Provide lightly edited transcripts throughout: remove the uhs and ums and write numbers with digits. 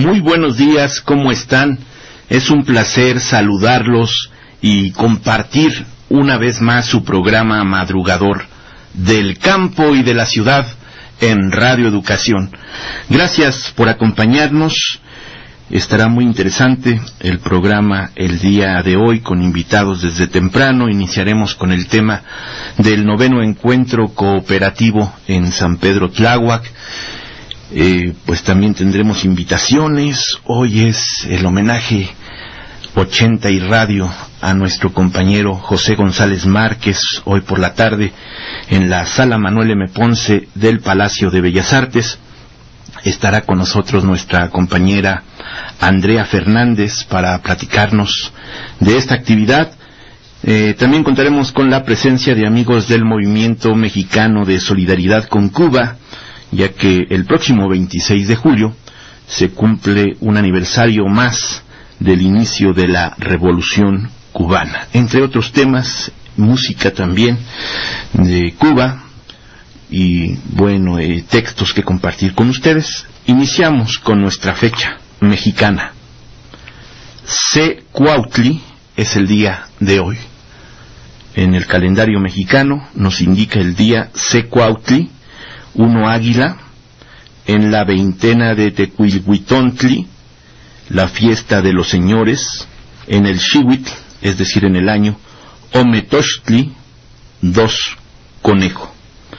Muy buenos días, ¿cómo están? Es un placer saludarlos y compartir una vez más su programa madrugador del campo y de la ciudad en Radio Educación. Gracias por acompañarnos. Estará muy interesante el programa el día de hoy con invitados desde temprano. Iniciaremos con el tema del 9º encuentro cooperativo en San Pedro Tláhuac. Pues también tendremos invitaciones. Hoy es el homenaje 80 y Radio a nuestro compañero José González Márquez, hoy por la tarde en la Sala Manuel M. Ponce del Palacio de Bellas Artes. Estará con nosotros nuestra compañera Andrea Fernández para platicarnos de esta actividad. También contaremos con la presencia de amigos del Movimiento Mexicano de Solidaridad con Cuba, ya que el próximo 26 de julio se cumple un aniversario más del inicio de la Revolución Cubana. Entre otros temas, música también de Cuba y, bueno, textos que compartir con ustedes. Iniciamos con nuestra fecha mexicana. Secuautli es el día de hoy. En el calendario mexicano nos indica el día Secuautli, 1 Águila, en la veintena de Tecuilhuitontli, la fiesta de los señores, en el Xihuitl, es decir, en el año Ometochtli, 2 Conejo.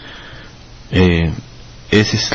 Esa es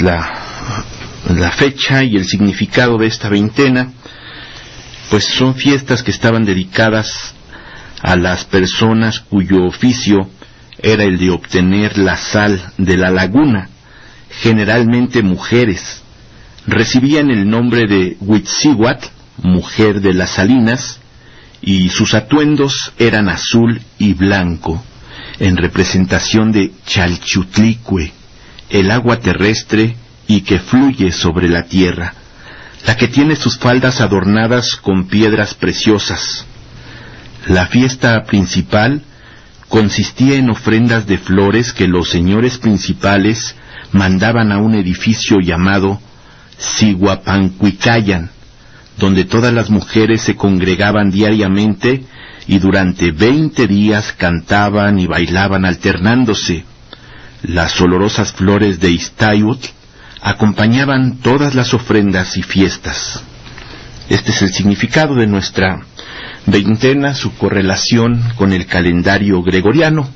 la fecha y el significado de esta veintena. Pues son fiestas que estaban dedicadas a las personas cuyo oficio era el de obtener la sal de la laguna, generalmente mujeres. Recibían el nombre de Huitzihuatl, mujer de las salinas, y sus atuendos eran azul y blanco, en representación de Chalchutlicue, el agua terrestre y que fluye sobre la tierra, la que tiene sus faldas adornadas con piedras preciosas. La fiesta principal consistía en ofrendas de flores que los señores principales mandaban a un edificio llamado Siguapancuicayan, donde todas las mujeres se congregaban diariamente y durante 20 días cantaban y bailaban alternándose. Las olorosas flores de Iztayutl acompañaban todas las ofrendas y fiestas. Este es el significado de nuestra veintena, su correlación con el calendario gregoriano.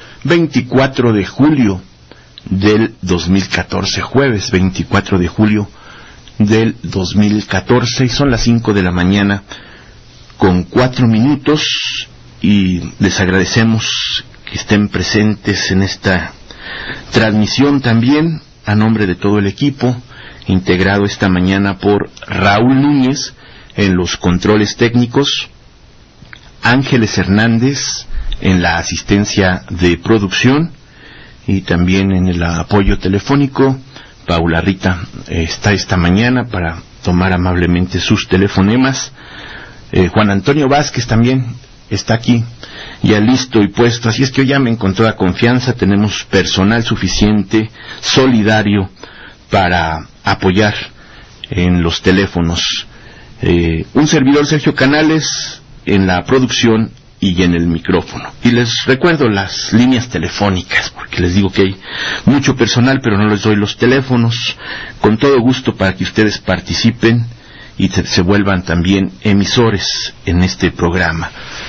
24 de julio del 2014, jueves 24 de julio del 2014, y son las 5 de la mañana con 4 minutos, y les agradecemos que estén presentes en esta transmisión también, a nombre de todo el equipo, integrado esta mañana por Raúl Núñez en los controles técnicos, Ángeles Hernández en la asistencia de producción, y también en el apoyo telefónico Paula Rita está esta mañana para tomar amablemente sus telefonemas. Juan Antonio Vázquez también está aquí, ya listo y puesto, así es que hoy llamen con toda confianza. Tenemos personal suficiente, solidario, para apoyar en los teléfonos. Un servidor, Sergio Canales, en la producción y en el micrófono. Y les recuerdo las líneas telefónicas, porque les digo que hay mucho personal, pero no les doy los teléfonos. Con todo gusto para que ustedes participen y se vuelvan también emisores en este programa.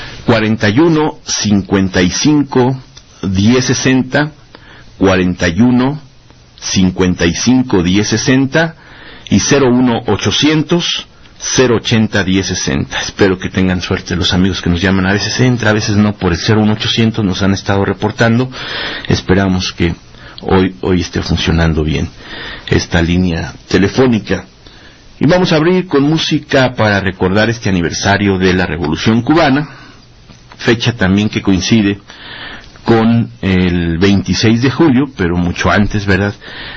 41 55 1060, 41 55 1060 y 01 800 080 1060. Espero que tengan suerte los amigos que nos llaman. A veces entra, a veces no, por el 01800 nos han estado reportando. Esperamos que hoy esté funcionando bien esta línea telefónica. Y vamos a abrir con música para recordar este aniversario de la Revolución Cubana, fecha también que coincide con el 26 de julio, pero mucho antes, ¿verdad?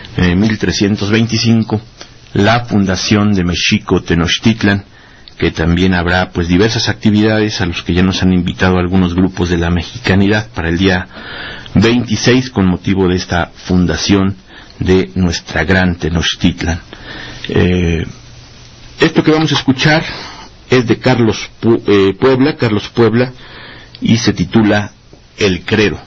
1325, la fundación de Mexico Tenochtitlan, que también habrá pues diversas actividades a los que ya nos han invitado algunos grupos de la mexicanidad para el día 26 con motivo de esta fundación de nuestra gran Tenochtitlan. Esto que vamos a escuchar es de Carlos Puebla, y se titula El Credo.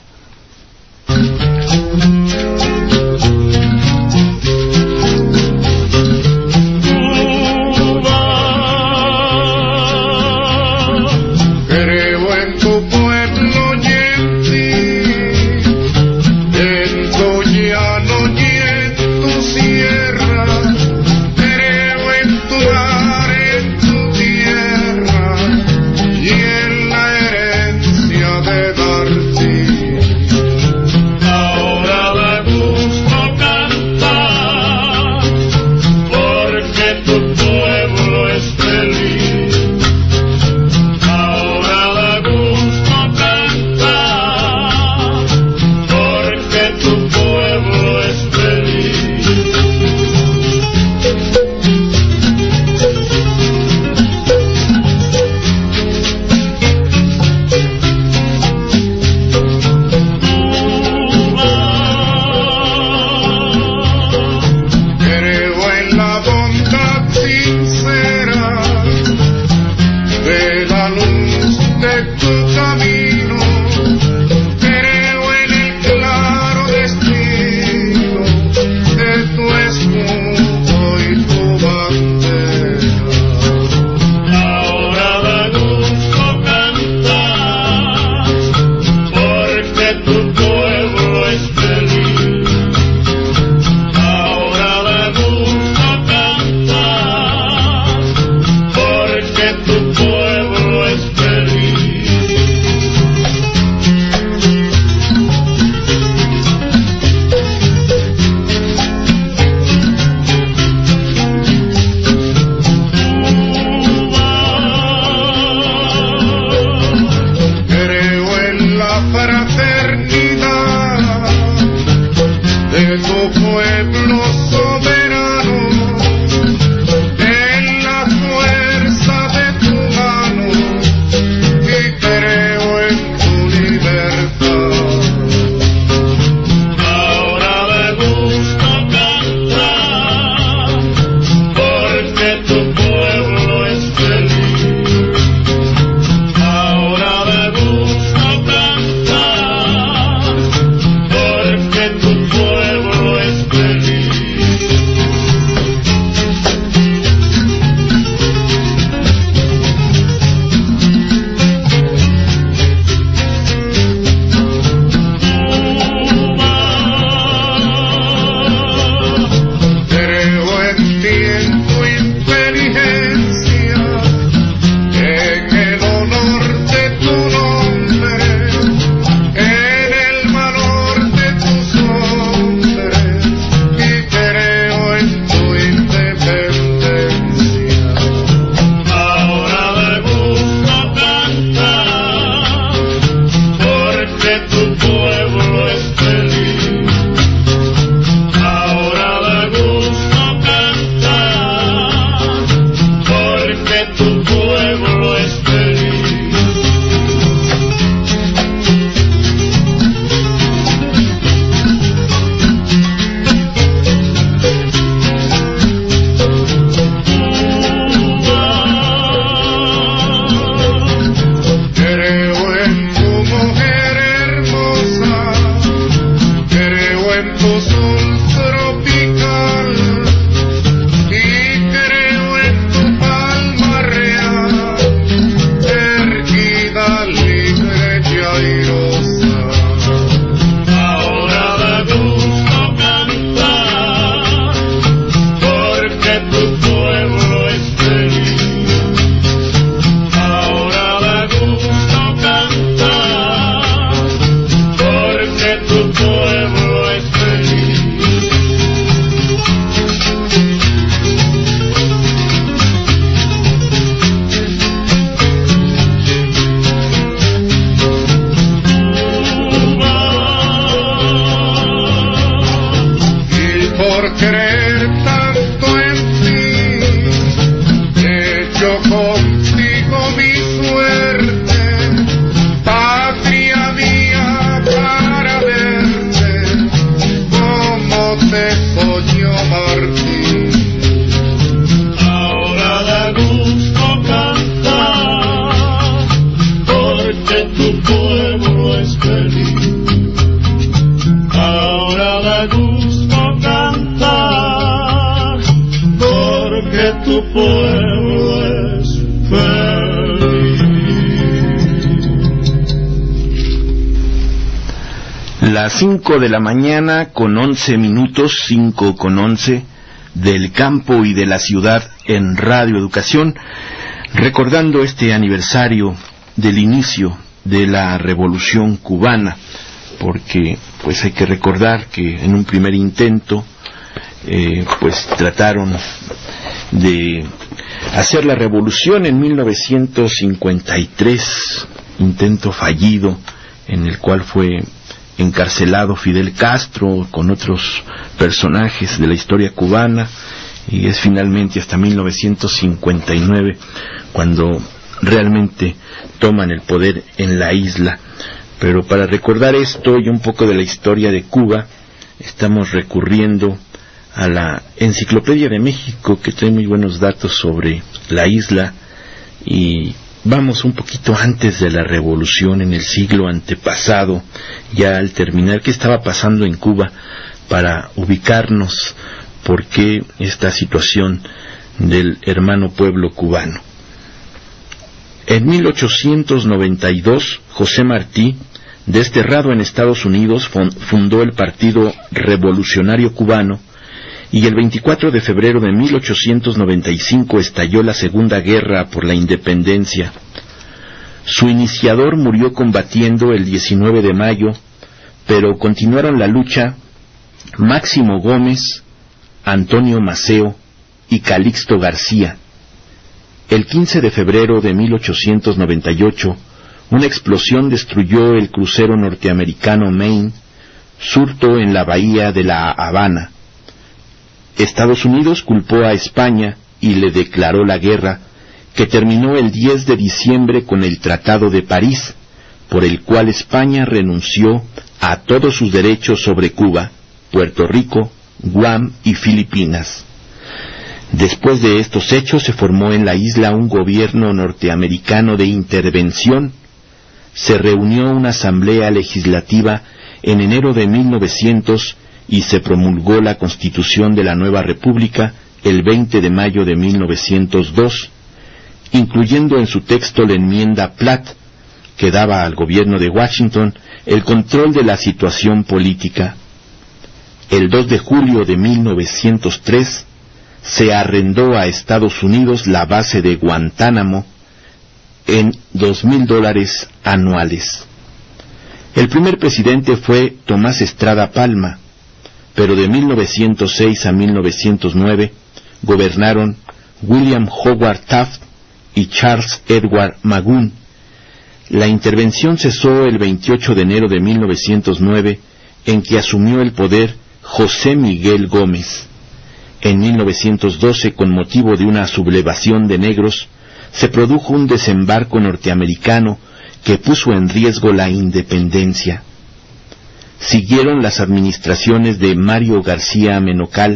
Ahora tu pueblo es feliz. Las 5 de la mañana con 11 minutos, 5 con 11, del campo y de la ciudad en Radio Educación, recordando este aniversario del inicio de la Revolución Cubana, porque pues hay que recordar que en un primer intento pues trataron de hacer la revolución en 1953, intento fallido en el cual fue encarcelado Fidel Castro con otros personajes de la historia cubana, y es finalmente hasta 1959 cuando realmente toman el poder en la isla. Pero para recordar esto y un poco de la historia de Cuba, estamos recurriendo a la Enciclopedia de México, que trae muy buenos datos sobre la isla, y vamos un poquito antes de la revolución, en el siglo antepasado, ya al terminar, qué estaba pasando en Cuba, para ubicarnos por qué esta situación del hermano pueblo cubano. En 1892, José Martí, desterrado en Estados Unidos, fundó el Partido Revolucionario Cubano, y el 24 de febrero de 1895 estalló la Segunda Guerra por la Independencia. Su iniciador murió combatiendo el 19 de mayo, pero continuaron la lucha Máximo Gómez, Antonio Maceo y Calixto García. El 15 de febrero de 1898, una explosión destruyó el crucero norteamericano Maine, surto en la bahía de La Habana. Estados Unidos culpó a España y le declaró la guerra, que terminó el 10 de diciembre con el Tratado de París, por el cual España renunció a todos sus derechos sobre Cuba, Puerto Rico, Guam y Filipinas. Después de estos hechos se formó en la isla un gobierno norteamericano de intervención. Se reunió una asamblea legislativa en enero de 1900 y se promulgó la Constitución de la nueva República el 20 de mayo de 1902, incluyendo en su texto la enmienda Platt, que daba al gobierno de Washington el control de la situación política. El 2 de julio de 1903 se arrendó a Estados Unidos la base de Guantánamo en $2,000 anuales. El primer presidente fue Tomás Estrada Palma, pero de 1906 a 1909 gobernaron William Howard Taft y Charles Edward Magoon. La intervención cesó el 28 de enero de 1909, en que asumió el poder José Miguel Gómez. En 1912, con motivo de una sublevación de negros, se produjo un desembarco norteamericano que puso en riesgo la independencia. Siguieron las administraciones de Mario García Menocal,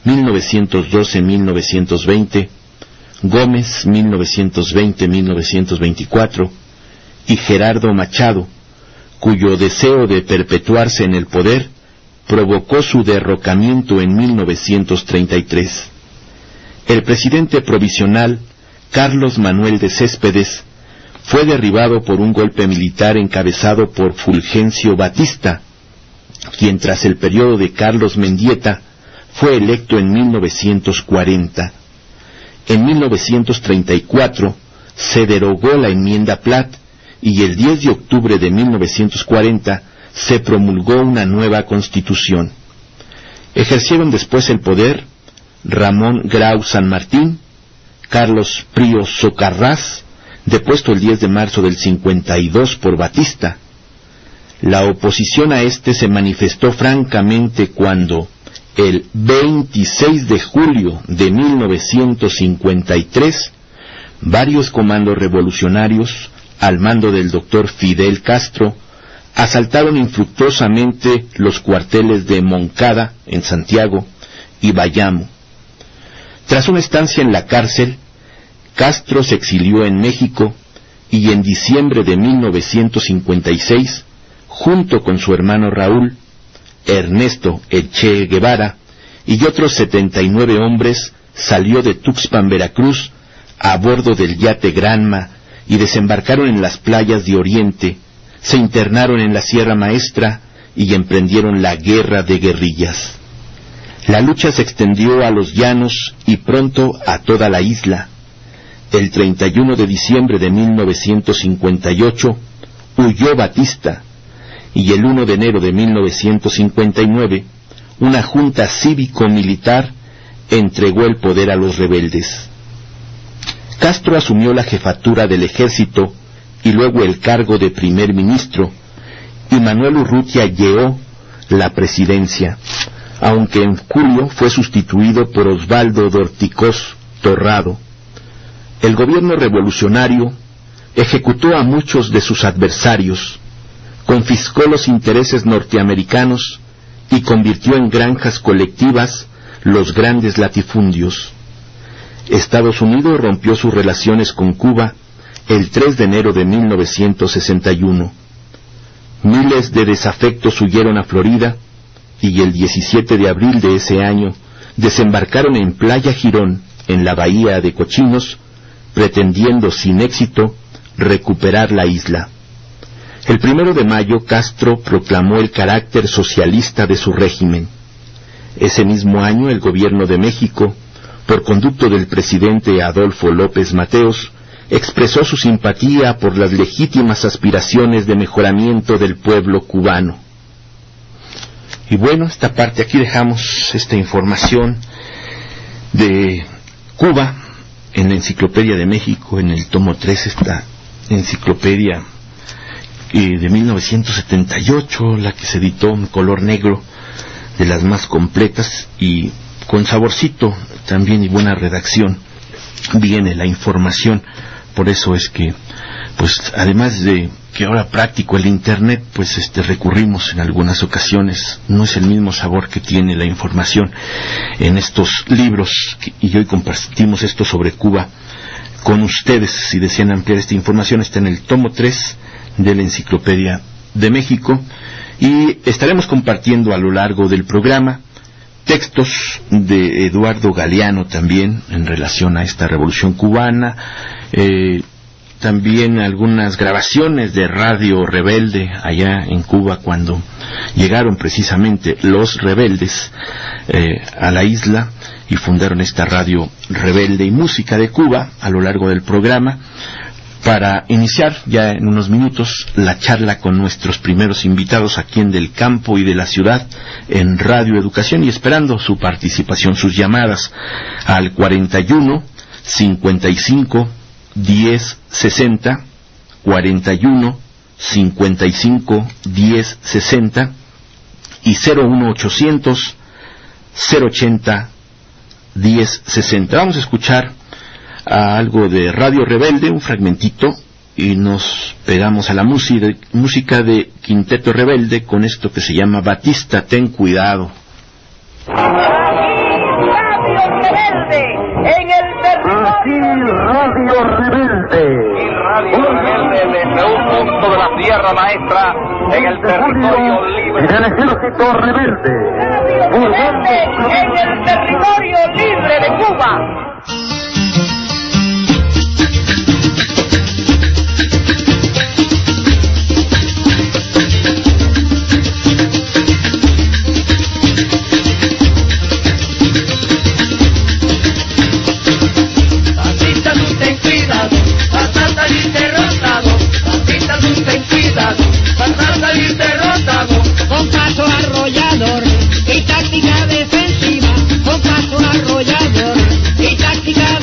1912-1920, Gómez, 1920-1924, y Gerardo Machado, cuyo deseo de perpetuarse en el poder provocó su derrocamiento en 1933. El presidente provisional, Carlos Manuel de Céspedes, fue derribado por un golpe militar encabezado por Fulgencio Batista, quien tras el periodo de Carlos Mendieta fue electo en 1940. En 1934 se derogó la enmienda Platt y el 10 de octubre de 1940 se promulgó una nueva constitución. Ejercieron después el poder Ramón Grau San Martín, Carlos Prío Socarrás, depuesto el 10 de marzo del 52 por Batista. La oposición a este se manifestó francamente cuando, el 26 de julio de 1953, varios comandos revolucionarios, al mando del doctor Fidel Castro, asaltaron infructuosamente los cuarteles de Moncada, en Santiago, y Bayamo. Tras una estancia en la cárcel, Castro se exilió en México y en diciembre de 1956, junto con su hermano Raúl, Ernesto El Che Guevara y otros 79 hombres, salió de Tuxpan, Veracruz, a bordo del yate Granma, y desembarcaron en las playas de Oriente, se internaron en la Sierra Maestra y emprendieron la guerra de guerrillas. La lucha se extendió a los llanos y pronto a toda la isla. El 31 de diciembre de 1958 huyó Batista, y el 1 de enero de 1959 una junta cívico-militar entregó el poder a los rebeldes. Castro asumió la jefatura del ejército y luego el cargo de primer ministro, y Manuel Urrutia Lleó la presidencia, aunque en julio fue sustituido por Osvaldo Dorticós Torrado. El gobierno revolucionario ejecutó a muchos de sus adversarios, confiscó los intereses norteamericanos y convirtió en granjas colectivas los grandes latifundios. Estados Unidos rompió sus relaciones con Cuba el 3 de enero de 1961. Miles de desafectos huyeron a Florida y el 17 de abril de ese año desembarcaron en Playa Girón, en la bahía de Cochinos, pretendiendo sin éxito recuperar la isla. El 1 de mayo Castro proclamó el carácter socialista de su régimen. Ese mismo año el gobierno de México, por conducto del presidente Adolfo López Mateos, expresó su simpatía por las legítimas aspiraciones de mejoramiento del pueblo cubano. Y bueno, esta parte, aquí dejamos esta información de Cuba en la Enciclopedia de México, en el tomo 3, esta enciclopedia de 1978, la que se editó en color negro, de las más completas y con saborcito también y buena redacción viene la información. Por eso es que, pues, además de que ahora práctico el internet, pues recurrimos en algunas ocasiones, no es el mismo sabor que tiene la información en estos libros, y hoy compartimos esto sobre Cuba con ustedes. Si desean ampliar esta información, está en el tomo 3 de la Enciclopedia de México, y estaremos compartiendo a lo largo del programa textos de Eduardo Galeano también en relación a esta revolución cubana, también algunas grabaciones de Radio Rebelde allá en Cuba cuando llegaron precisamente los rebeldes a la isla y fundaron esta Radio Rebelde, y música de Cuba a lo largo del programa, para iniciar ya en unos minutos la charla con nuestros primeros invitados aquí en Del Campo y de la Ciudad en Radio Educación, y esperando su participación, sus llamadas al 41 55 10 60, 41 55 10 60 y 01 800 080 10 60. Vamos a escuchar a algo de Radio Rebelde, un fragmentito, y nos pegamos a la música de Quinteto Rebelde con esto que se llama Batista, ten cuidado. Radio Rebelde en el territorio. Radio Rebelde. Y Radio Rebelde desde un punto de la Sierra Maestra en el territorio libre. En el ejército rebelde. Radio Rebelde en el territorio libre de Cuba. Con paso arrollador y táctica defensiva, con paso arrollador y táctica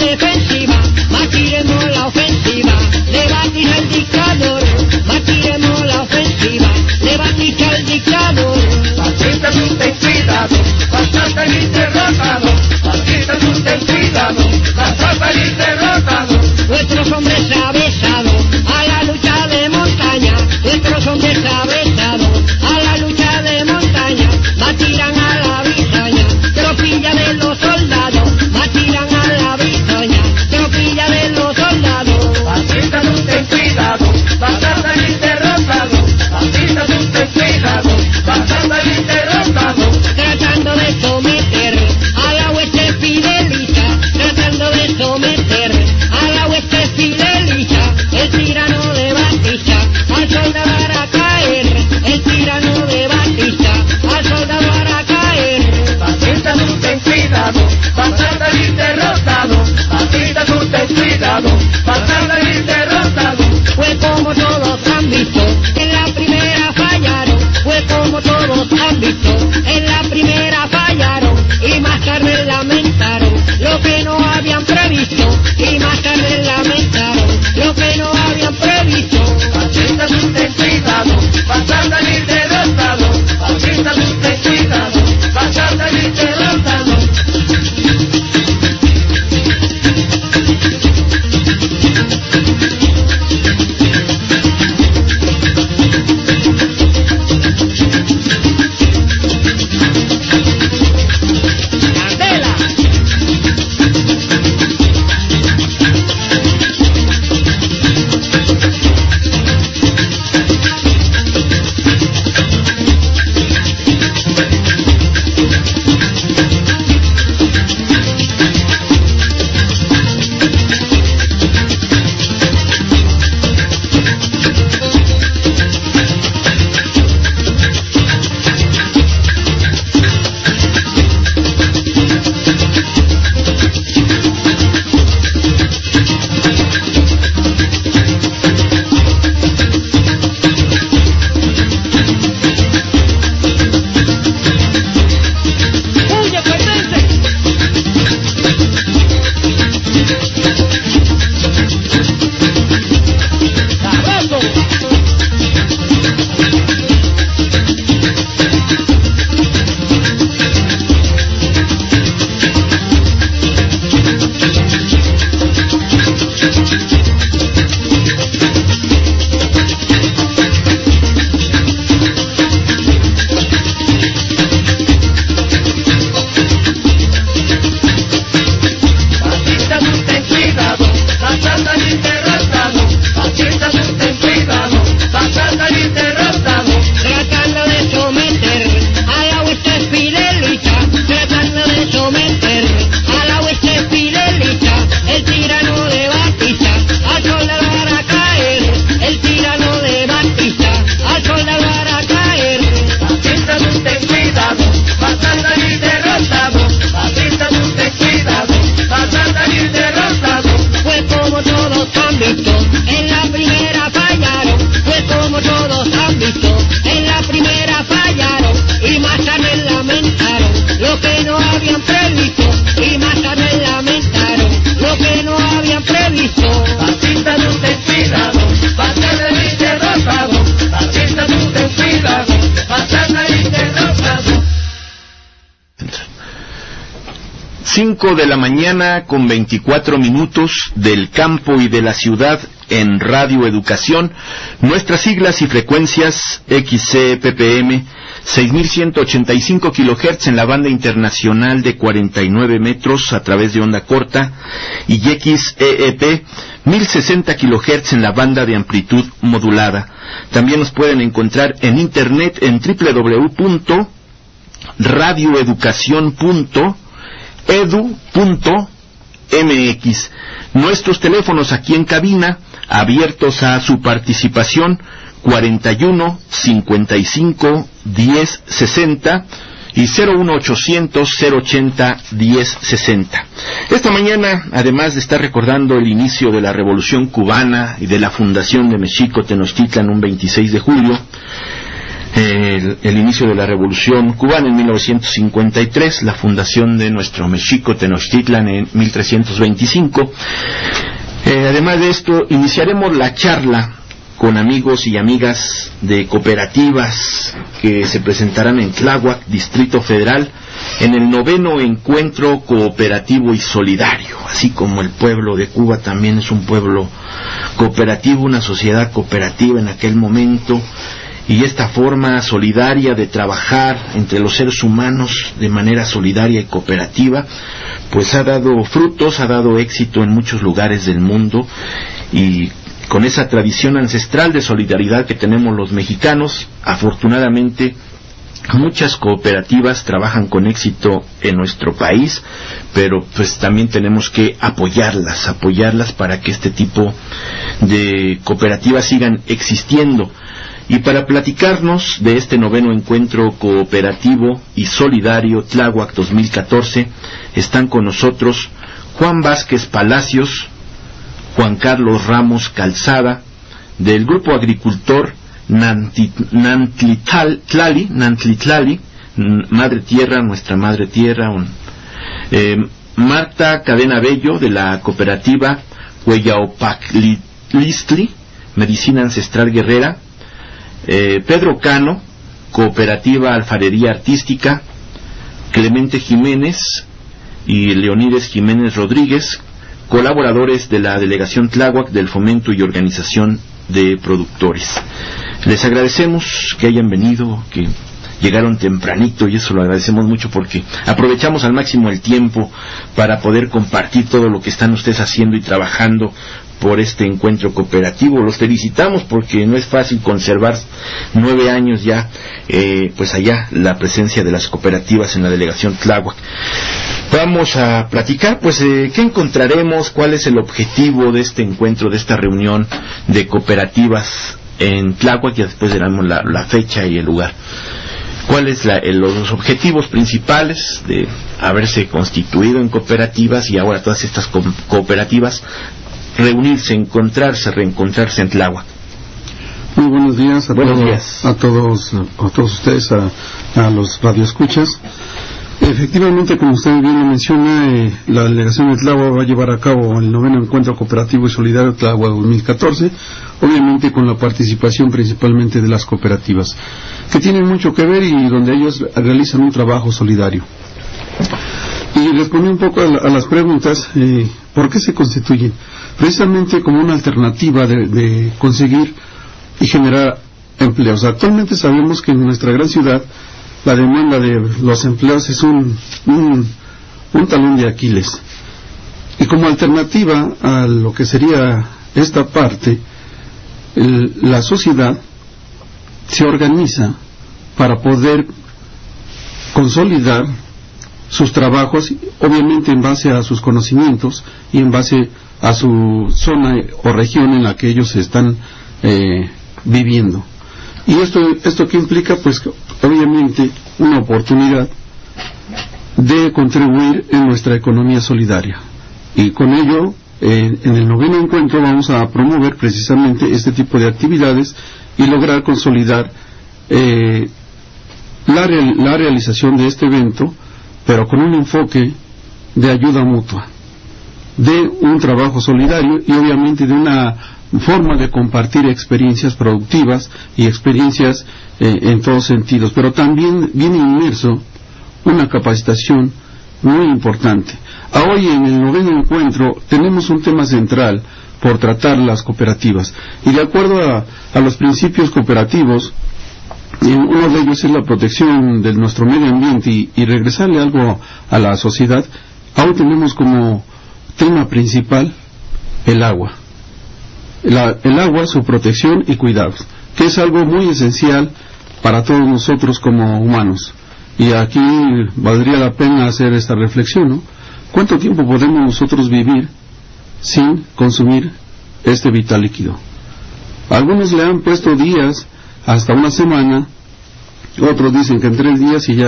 5 de la mañana con 24 minutos del campo y de la ciudad en Radio Educación. Nuestras siglas y frecuencias XCPPM 6185 kHz en la banda internacional de 49 metros a través de onda corta y XEEP 1060 kHz en la banda de amplitud modulada. También nos pueden encontrar en internet en www.radioeducacion.edu.mx. Nuestros teléfonos aquí en cabina abiertos a su participación 41 55 10 60 y 01800 080 10 60. Esta mañana, además de estar recordando el inicio de la Revolución Cubana y de la fundación de Mexico Tenochtitlan un 26 de julio, el inicio de la Revolución Cubana en 1953, la fundación de nuestro Mexico Tenochtitlan en 1325. Además de esto, iniciaremos la charla con amigos y amigas de cooperativas que se presentarán en Tláhuac, Distrito Federal, en el 9º Encuentro Cooperativo y Solidario. Así como el pueblo de Cuba también es un pueblo cooperativo, una sociedad cooperativa en aquel momento, y esta forma solidaria de trabajar entre los seres humanos de manera solidaria y cooperativa, pues ha dado frutos, ha dado éxito en muchos lugares del mundo, y con esa tradición ancestral de solidaridad que tenemos los mexicanos, afortunadamente muchas cooperativas trabajan con éxito en nuestro país, pero pues también tenemos que apoyarlas para que este tipo de cooperativas sigan existiendo. Y para platicarnos de este 9º Encuentro Cooperativo y Solidario Tláhuac 2014, están con nosotros Juan Vázquez Palacios, Juan Carlos Ramos Calzada, del Grupo Agricultor Nantlitlali, Madre Tierra, nuestra Madre Tierra, Marta Cadena Bello, de la cooperativa Hueyaopaclistli, Medicina Ancestral Guerrera, Pedro Cano, Cooperativa Alfarería Artística, Clemente Jiménez y Leonides Jiménez Rodríguez, colaboradores de la Delegación Tláhuac del Fomento y Organización de Productores. Les agradecemos que hayan venido, que llegaron tempranito, y eso lo agradecemos mucho porque aprovechamos al máximo el tiempo para poder compartir todo lo que están ustedes haciendo y trabajando por este encuentro cooperativo. Los felicitamos porque no es fácil conservar 9 años ya, pues allá, la presencia de las cooperativas en la Delegación Tláhuac. Vamos a platicar, pues, qué encontraremos, cuál es el objetivo de este encuentro, de esta reunión de cooperativas en Tláhuac, y después daremos la fecha y el lugar. ¿Cuáles los objetivos principales de haberse constituido en cooperativas y ahora todas estas cooperativas reunirse, reencontrarse en Tláhuac? Muy buenos días a todos ustedes, a los radioescuchas. Efectivamente, como usted bien lo menciona, la delegación de Tláhuac va a llevar a cabo el 9º Encuentro Cooperativo y Solidario Tláhuac 2014, obviamente con la participación principalmente de las cooperativas, que tienen mucho que ver y donde ellos realizan un trabajo solidario. Y respondí un poco a las preguntas, ¿por qué se constituyen? Precisamente como una alternativa de conseguir y generar empleos. Actualmente sabemos que en nuestra gran ciudad la demanda de los empleos es un talón de Aquiles. Y como alternativa a lo que sería esta parte, la sociedad se organiza para poder consolidar sus trabajos, obviamente en base a sus conocimientos y en base a su zona o región en la que ellos están viviendo. Y esto que implica, pues, obviamente, una oportunidad de contribuir en nuestra economía solidaria. Y con ello, en el 9º encuentro vamos a promover precisamente este tipo de actividades y lograr consolidar la realización de este evento, pero con un enfoque de ayuda mutua, de un trabajo solidario y obviamente de una forma de compartir experiencias productivas y experiencias en todos sentidos, pero también viene inmerso una capacitación muy importante. Hoy en el 9º encuentro tenemos un tema central por tratar las cooperativas, y de acuerdo a los principios cooperativos, uno de ellos es la protección de nuestro medio ambiente y regresarle algo a la sociedad. Aún tenemos como tema principal el agua. El agua, su protección y cuidado, que es algo muy esencial para todos nosotros como humanos. Y aquí valdría la pena hacer esta reflexión, ¿no? ¿Cuánto tiempo podemos nosotros vivir sin consumir este vital líquido? Algunos le han puesto días, hasta una semana, otros dicen que en 3 días y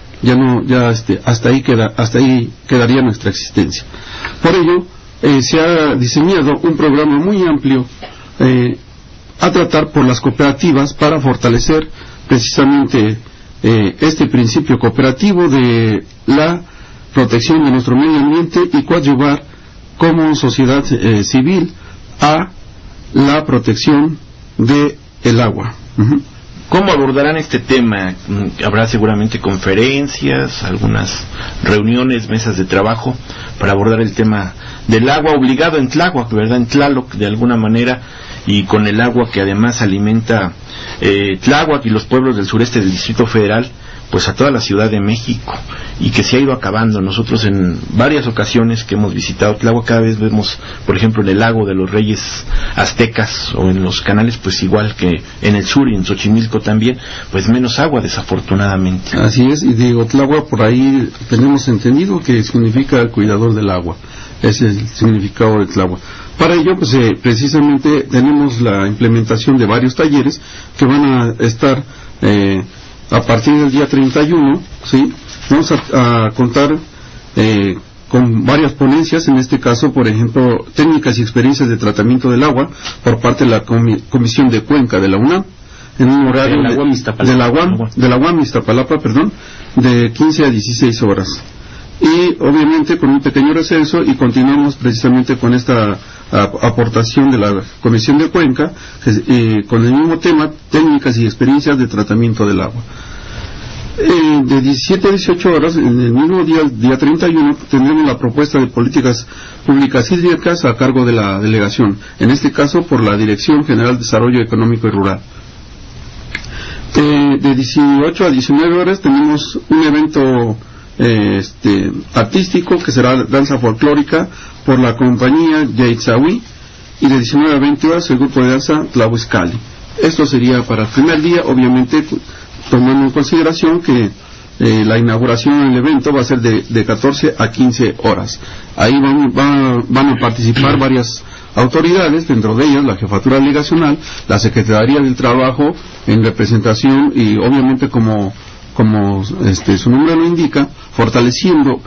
hasta ahí quedaría nuestra existencia. Por ello, se ha diseñado un programa muy amplio a tratar por las cooperativas para fortalecer precisamente este principio cooperativo de la protección de nuestro medio ambiente y coadyuvar como sociedad civil a la protección del agua. ¿Cómo abordarán este tema? Habrá seguramente conferencias, algunas reuniones, mesas de trabajo para abordar el tema del agua, obligado en Tláhuac, ¿verdad? En Tlaloc, de alguna manera, y con el agua que además alimenta Tláhuac y los pueblos del sureste del Distrito Federal, pues a toda la Ciudad de México, y que se ha ido acabando. Nosotros en varias ocasiones que hemos visitado Tláhuac, cada vez vemos, por ejemplo, en el lago de los Reyes Aztecas o en los canales, pues igual que en el sur y en Xochimilco también, pues menos agua, desafortunadamente. Así es, y digo, Tláhuac por ahí tenemos entendido que significa el cuidador del agua. Ese es el significado de Tláhuac. Para ello, pues precisamente tenemos la implementación de varios talleres que van a estar a partir del día 31, ¿sí? Vamos a contar con varias ponencias, en este caso, por ejemplo, técnicas y experiencias de tratamiento del agua por parte de la Comisión de Cuenca de la UNAM, en un horario de la UAM Iztapalapa, de 15 a 16 horas. Y obviamente con un pequeño receso, y continuamos precisamente con esta aportación de la Comisión de Cuenca, con el mismo tema, técnicas y experiencias de tratamiento del agua. De 17 a 18 horas, en el mismo día 31, tendremos la propuesta de políticas públicas hídricas a cargo de la delegación, en este caso por la Dirección General de Desarrollo Económico y Rural. De 18 a 19 horas tenemos un evento artístico que será danza folclórica por la compañía Yaitzahui, y de 19 a 20 horas el grupo de danza Tlahuizcali. Esto sería para el primer día, obviamente tomando en consideración que la inauguración del evento va a ser de 14 a 15 horas. Ahí van a participar varias autoridades, dentro de ellas la Jefatura Delegacional, la Secretaría del Trabajo en representación, y obviamente como su nombre lo indica, fortaleciendo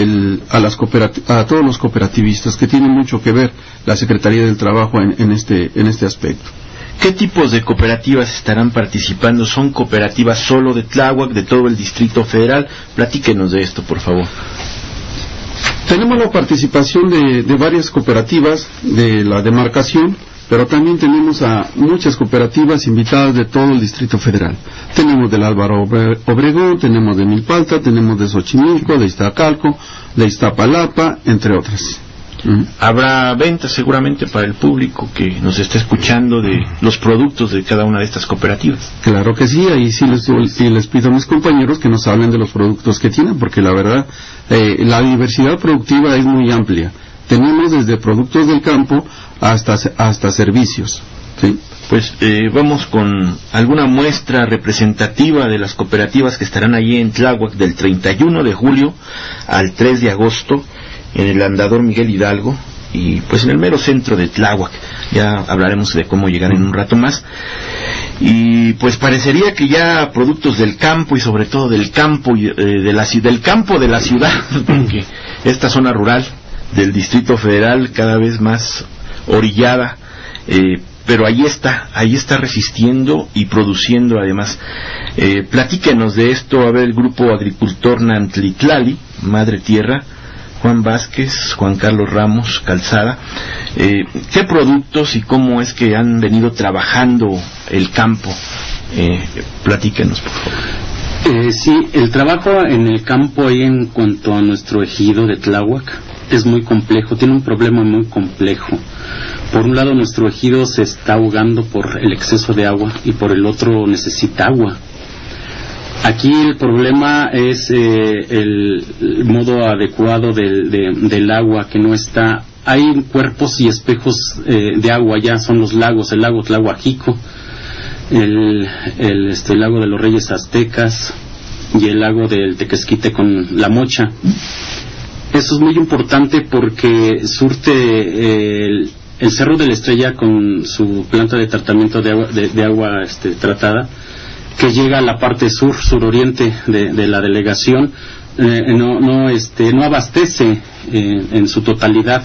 a todos los cooperativistas, que tienen mucho que ver la Secretaría del Trabajo en este aspecto. ¿Qué tipos de cooperativas estarán participando? ¿Son cooperativas solo de Tláhuac, de todo el Distrito Federal? Platíquenos de esto, por favor. Tenemos la participación de varias cooperativas de la demarcación, pero también tenemos a muchas cooperativas invitadas de todo el Distrito Federal. Tenemos del Álvaro Obregón, tenemos de Milpalta, tenemos de Xochimilco, de Iztacalco, de Iztapalapa, entre otras. Habrá ventas seguramente para el público que nos está escuchando de los productos de cada una de estas cooperativas. Claro que sí, ahí sí les pido a mis compañeros que nos hablen de los productos que tienen, porque la verdad la diversidad productiva es muy amplia. Tenemos desde productos del campo hasta servicios, ¿sí? Pues vamos con alguna muestra representativa de las cooperativas que estarán allí en Tláhuac del 31 de julio al 3 de agosto en el Andador Miguel Hidalgo, y pues en el mero centro de Tláhuac. Ya hablaremos de cómo llegar en un rato más. Y pues parecería que ya productos del campo, y sobre todo del campo del campo de la ciudad, porque esta zona rural del Distrito Federal cada vez más orillada, pero ahí está resistiendo y produciendo además. Platíquenos de esto, a ver, el grupo agricultor Nantlitlali, Madre Tierra, Juan Vázquez, Juan Carlos Ramos Calzada, ¿qué productos y cómo es que han venido trabajando el campo? Platíquenos, por favor. Sí, el trabajo en el campo ahí en cuanto a nuestro ejido de Tláhuac es muy complejo, tiene un problema muy complejo. Por un lado, nuestro ejido se está ahogando por el exceso de agua y por el otro necesita agua. Aquí el problema es el modo adecuado del agua que no está. Hay cuerpos y espejos de agua ya, son los lagos, el lago Tlahuajico, el lago de los Reyes Aztecas y el lago del Tequesquite con La Mocha. Eso es muy importante porque surte el Cerro de la Estrella con su planta de tratamiento de agua tratada, que llega a la parte suroriente de la delegación, no abastece en su totalidad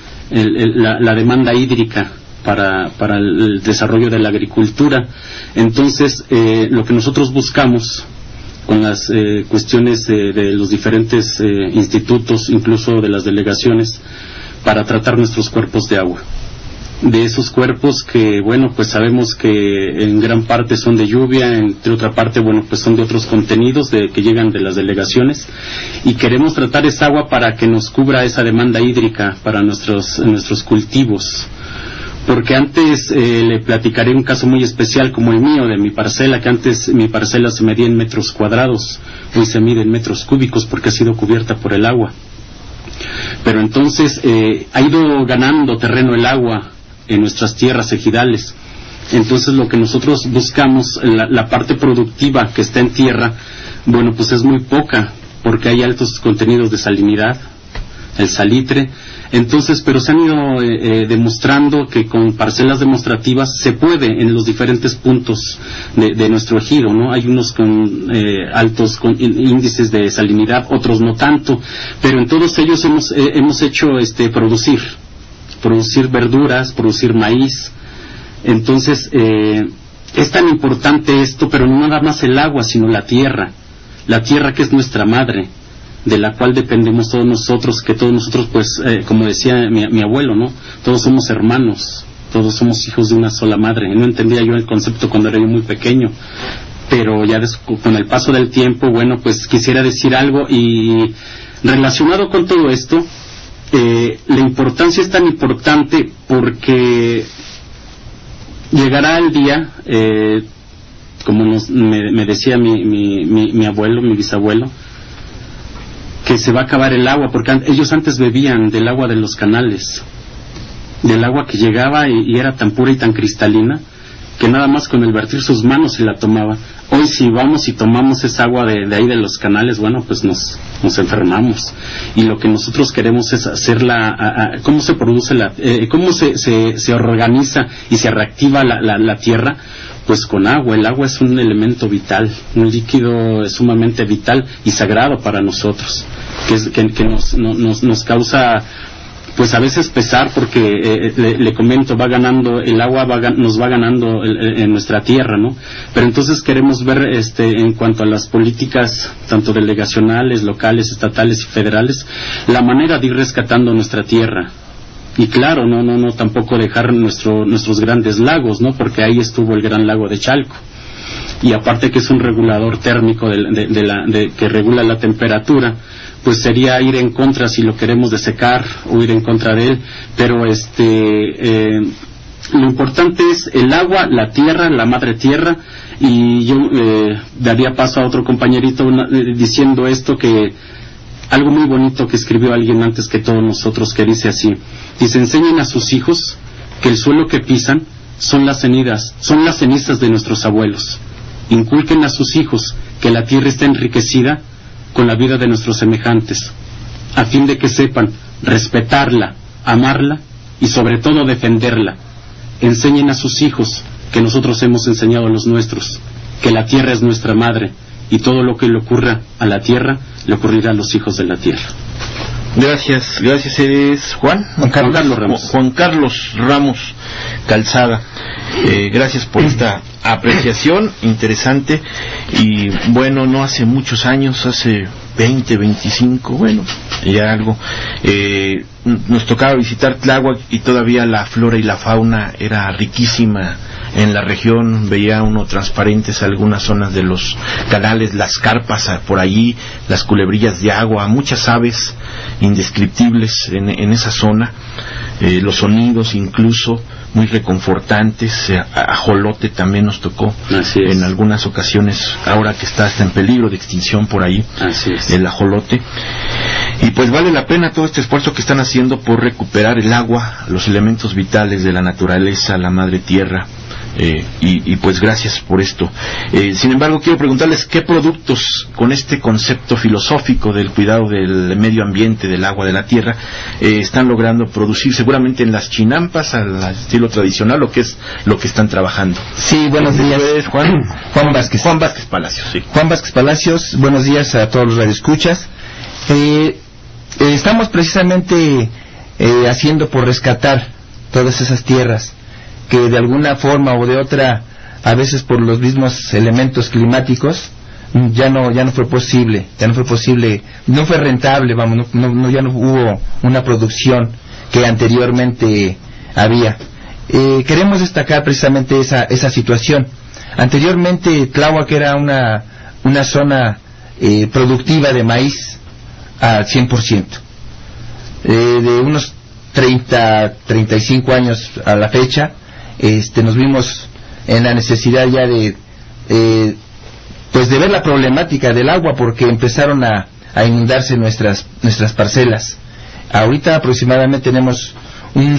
la demanda hídrica para el desarrollo de la agricultura. Entonces, lo que nosotros buscamos con las cuestiones de los diferentes institutos, incluso de las delegaciones, para tratar nuestros cuerpos de agua. De esos cuerpos que, bueno, pues sabemos que en gran parte son de lluvia, entre otra parte, bueno, pues son de otros contenidos que llegan de las delegaciones, y queremos tratar esa agua para que nos cubra esa demanda hídrica para nuestros cultivos. Porque antes le platicaré un caso muy especial como el mío, de mi parcela, que antes mi parcela se medía en metros cuadrados, hoy se mide en metros cúbicos porque ha sido cubierta por el agua. Pero entonces ha ido ganando terreno el agua en nuestras tierras ejidales. Entonces lo que nosotros buscamos, la parte productiva que está en tierra, bueno, pues es muy poca, porque hay altos contenidos de salinidad, el salitre. Entonces, pero se han ido demostrando que con parcelas demostrativas se puede en los diferentes puntos de nuestro ejido, ¿no? Hay unos con altos índices de salinidad, otros no tanto, pero en todos ellos hemos hecho producir verduras, producir maíz. Entonces, es tan importante esto, pero no nada más el agua, sino la tierra que es nuestra madre, de la cual dependemos todos nosotros, que todos nosotros, pues, como decía mi abuelo, ¿no? Todos somos hermanos, todos somos hijos de una sola madre. No entendía yo el concepto cuando era yo muy pequeño, pero ya con el paso del tiempo, bueno, pues quisiera decir algo, y relacionado con todo esto, la importancia es tan importante porque llegará el día, como me decía mi abuelo, mi bisabuelo, que se va a acabar el agua, porque ellos antes bebían del agua de los canales, del agua que llegaba y era tan pura y tan cristalina que nada más con el vertir sus manos se la tomaba. Hoy si vamos y tomamos esa agua de ahí de los canales, bueno, pues nos enfermamos. Y lo que nosotros queremos es hacerla, cómo se produce cómo se organiza y se reactiva la tierra, pues con agua. El agua es un elemento vital, un líquido sumamente vital y sagrado para nosotros, que nos causa, pues a veces pesar, porque le comento, va ganando el agua, nos va ganando en nuestra tierra, ¿no? Pero entonces queremos ver en cuanto a las políticas tanto delegacionales, locales, estatales y federales, la manera de ir rescatando nuestra tierra. Y claro, no tampoco dejar nuestros grandes lagos, ¿no? Porque ahí estuvo el gran lago de Chalco. Y aparte que es un regulador térmico que regula la temperatura, pues sería ir en contra si lo queremos desecar o ir en contra de él. Pero lo importante es el agua, la tierra, la madre tierra. Y yo daría paso a otro compañerito diciendo esto, que algo muy bonito que escribió alguien antes que todos nosotros, que dice así: dice, enseñen a sus hijos que el suelo que pisan son las cenizas de nuestros abuelos. Inculquen a sus hijos que la tierra está enriquecida con la vida de nuestros semejantes, a fin de que sepan respetarla, amarla y sobre todo defenderla. Enseñen a sus hijos que nosotros hemos enseñado a los nuestros, que la tierra es nuestra madre, y todo lo que le ocurra a la tierra le ocurrirá a los hijos de la tierra. Gracias. ¿Eres Juan Carlos Ramos? Juan Carlos Ramos. calzada. Gracias por esta apreciación interesante. Y bueno, no hace muchos años, hace 20, 25, bueno, ya algo, nos tocaba visitar Tláhuac y todavía la flora y la fauna era riquísima en la región. Veía uno transparentes algunas zonas de los canales, las carpas por allí, las culebrillas de agua, muchas aves indescriptibles en esa zona, los sonidos incluso muy reconfortantes, ajolote también nos tocó en algunas ocasiones, ahora que está hasta en peligro de extinción por ahí, el ajolote. Y pues vale la pena todo este esfuerzo que están haciendo por recuperar el agua, los elementos vitales de la naturaleza, la madre tierra. Y pues gracias por esto. Sin embargo, quiero preguntarles qué productos con este concepto filosófico del cuidado del medio ambiente, del agua, de la tierra, están logrando producir seguramente en las chinampas al estilo tradicional, o qué es lo que están trabajando. Sí, buenos días. Juan Vázquez. Juan Vázquez Palacios, sí. Juan Vázquez Palacios, buenos días a todos los radioescuchas. Estamos precisamente haciendo por rescatar todas esas tierras que de alguna forma o de otra, a veces por los mismos elementos climáticos, ya no fue posible, no fue rentable, ya no hubo una producción que anteriormente había. Queremos destacar precisamente esa situación. Anteriormente Tláhuac era una zona productiva de maíz al 100%. De unos 35 años a la fecha, nos vimos en la necesidad ya de ver la problemática del agua, porque empezaron a inundarse nuestras parcelas. Ahorita aproximadamente tenemos un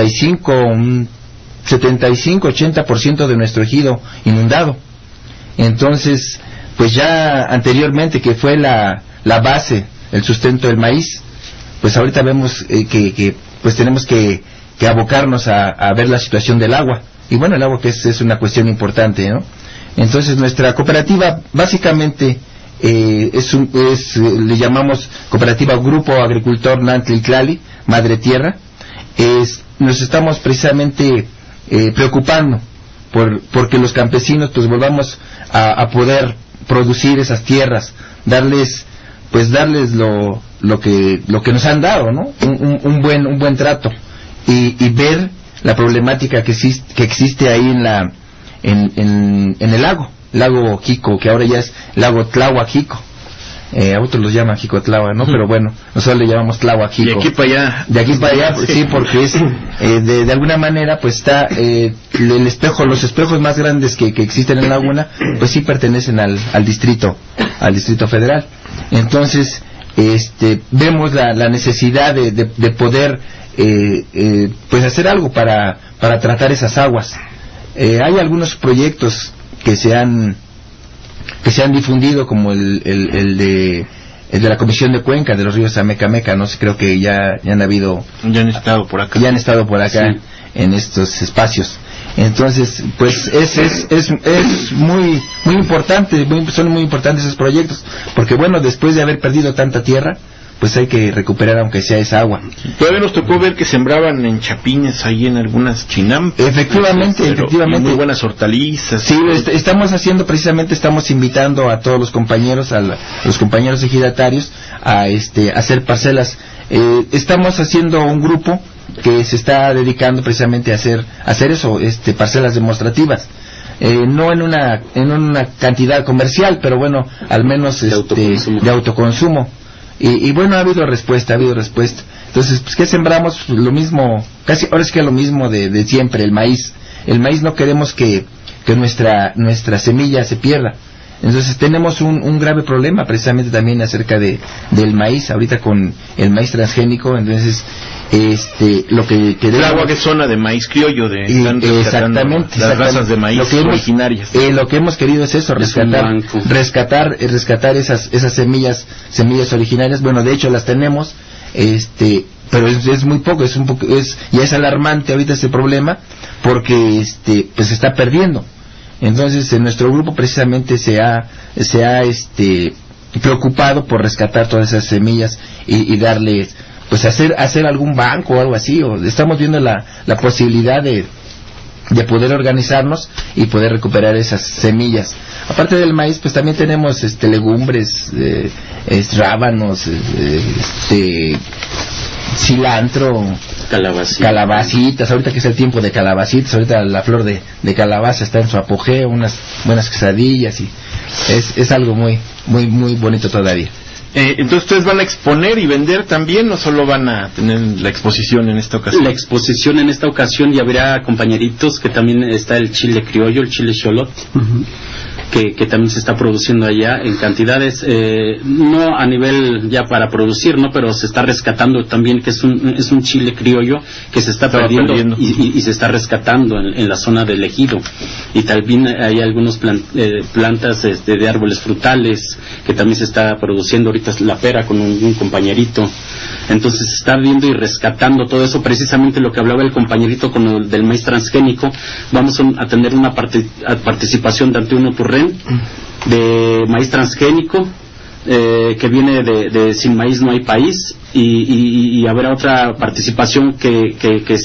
75-80% de nuestro ejido inundado. Entonces, pues ya anteriormente, que fue la base, el sustento del maíz, pues ahorita vemos que pues tenemos que abocarnos a ver la situación del agua. Y bueno, el agua que es una cuestión importante, ¿no? Entonces nuestra cooperativa básicamente le llamamos Cooperativa Grupo Agricultor Nantli-Tlali, Madre Tierra. Nos estamos precisamente preocupando porque los campesinos pues volvamos a poder producir esas tierras, darles lo que nos han dado, ¿no? Un buen trato. Y ver la problemática que existe ahí en el lago Jico, que ahora ya es lago Tláhuac Jico. Otros los llaman Jico Tláhuac, ¿no? Pero bueno, nosotros le llamamos Tláhuac Jico. De aquí para allá. De aquí para allá, pues, sí, porque es de alguna manera pues está los espejos más grandes que existen en la laguna, pues sí pertenecen al distrito federal. Entonces vemos la necesidad de poder pues hacer algo para tratar esas aguas. Hay algunos proyectos que se han difundido, como el de la Comisión de Cuenca de los ríos Ameca, no sé, creo que ya han estado por acá sí, en estos espacios. Entonces, pues es muy importante, son muy importantes esos proyectos, porque bueno, después de haber perdido tanta tierra, pues hay que recuperar aunque sea esa agua. Todavía nos tocó ver que sembraban en chapines ahí en algunas chinampas. Efectivamente. Muy buenas hortalizas. Sí, estamos invitando a todos los compañeros, los compañeros ejidatarios, a hacer parcelas. Estamos haciendo un grupo que se está dedicando precisamente a hacer eso, parcelas demostrativas. No en una cantidad comercial, pero bueno, al menos de autoconsumo. Y bueno, ha habido respuesta. Entonces, pues, ¿qué sembramos? Lo mismo, casi ahora es que lo mismo de siempre, el maíz. El maíz no queremos que nuestra semilla se pierda. Entonces tenemos un grave problema precisamente también acerca del maíz, ahorita con el maíz transgénico. Entonces lo que el agua que es zona de maíz criollo, exactamente, las razas de maíz originarias. Lo que hemos querido es eso, rescatar esas semillas originarias. Bueno, de hecho las tenemos, pero es muy poco, ya es alarmante ahorita ese problema, porque pues se está perdiendo. Entonces, en nuestro grupo precisamente se ha preocupado por rescatar todas esas semillas y darles, pues hacer algún banco o algo así, o estamos viendo la posibilidad de poder organizarnos y poder recuperar esas semillas. Aparte del maíz, pues también tenemos legumbres, rábanos, cilantro, calabacitas, ahorita que es el tiempo de calabacitas, ahorita la flor de calabaza está en su apogeo, unas buenas quesadillas, y es algo muy muy muy bonito todavía. Entonces, ¿ustedes van a exponer y vender también o solo van a tener la exposición en esta ocasión? La exposición en esta ocasión, y habrá compañeritos, que también está el chile criollo, el chile xolot, que también se está produciendo allá en cantidades, no a nivel ya para producir, ¿no? Pero se está rescatando también, que es un chile criollo que se está perdiendo. Y se está rescatando en la zona del ejido. Y también hay algunas plantas de árboles frutales que también se está produciendo. Ahorita es la pera con un compañerito. Entonces se está viendo y rescatando todo eso, precisamente lo que hablaba el compañerito con el del maíz transgénico. Vamos a tener una participación de ante uno Turren de maíz transgénico, que viene de Sin Maíz No Hay País, y habrá otra participación que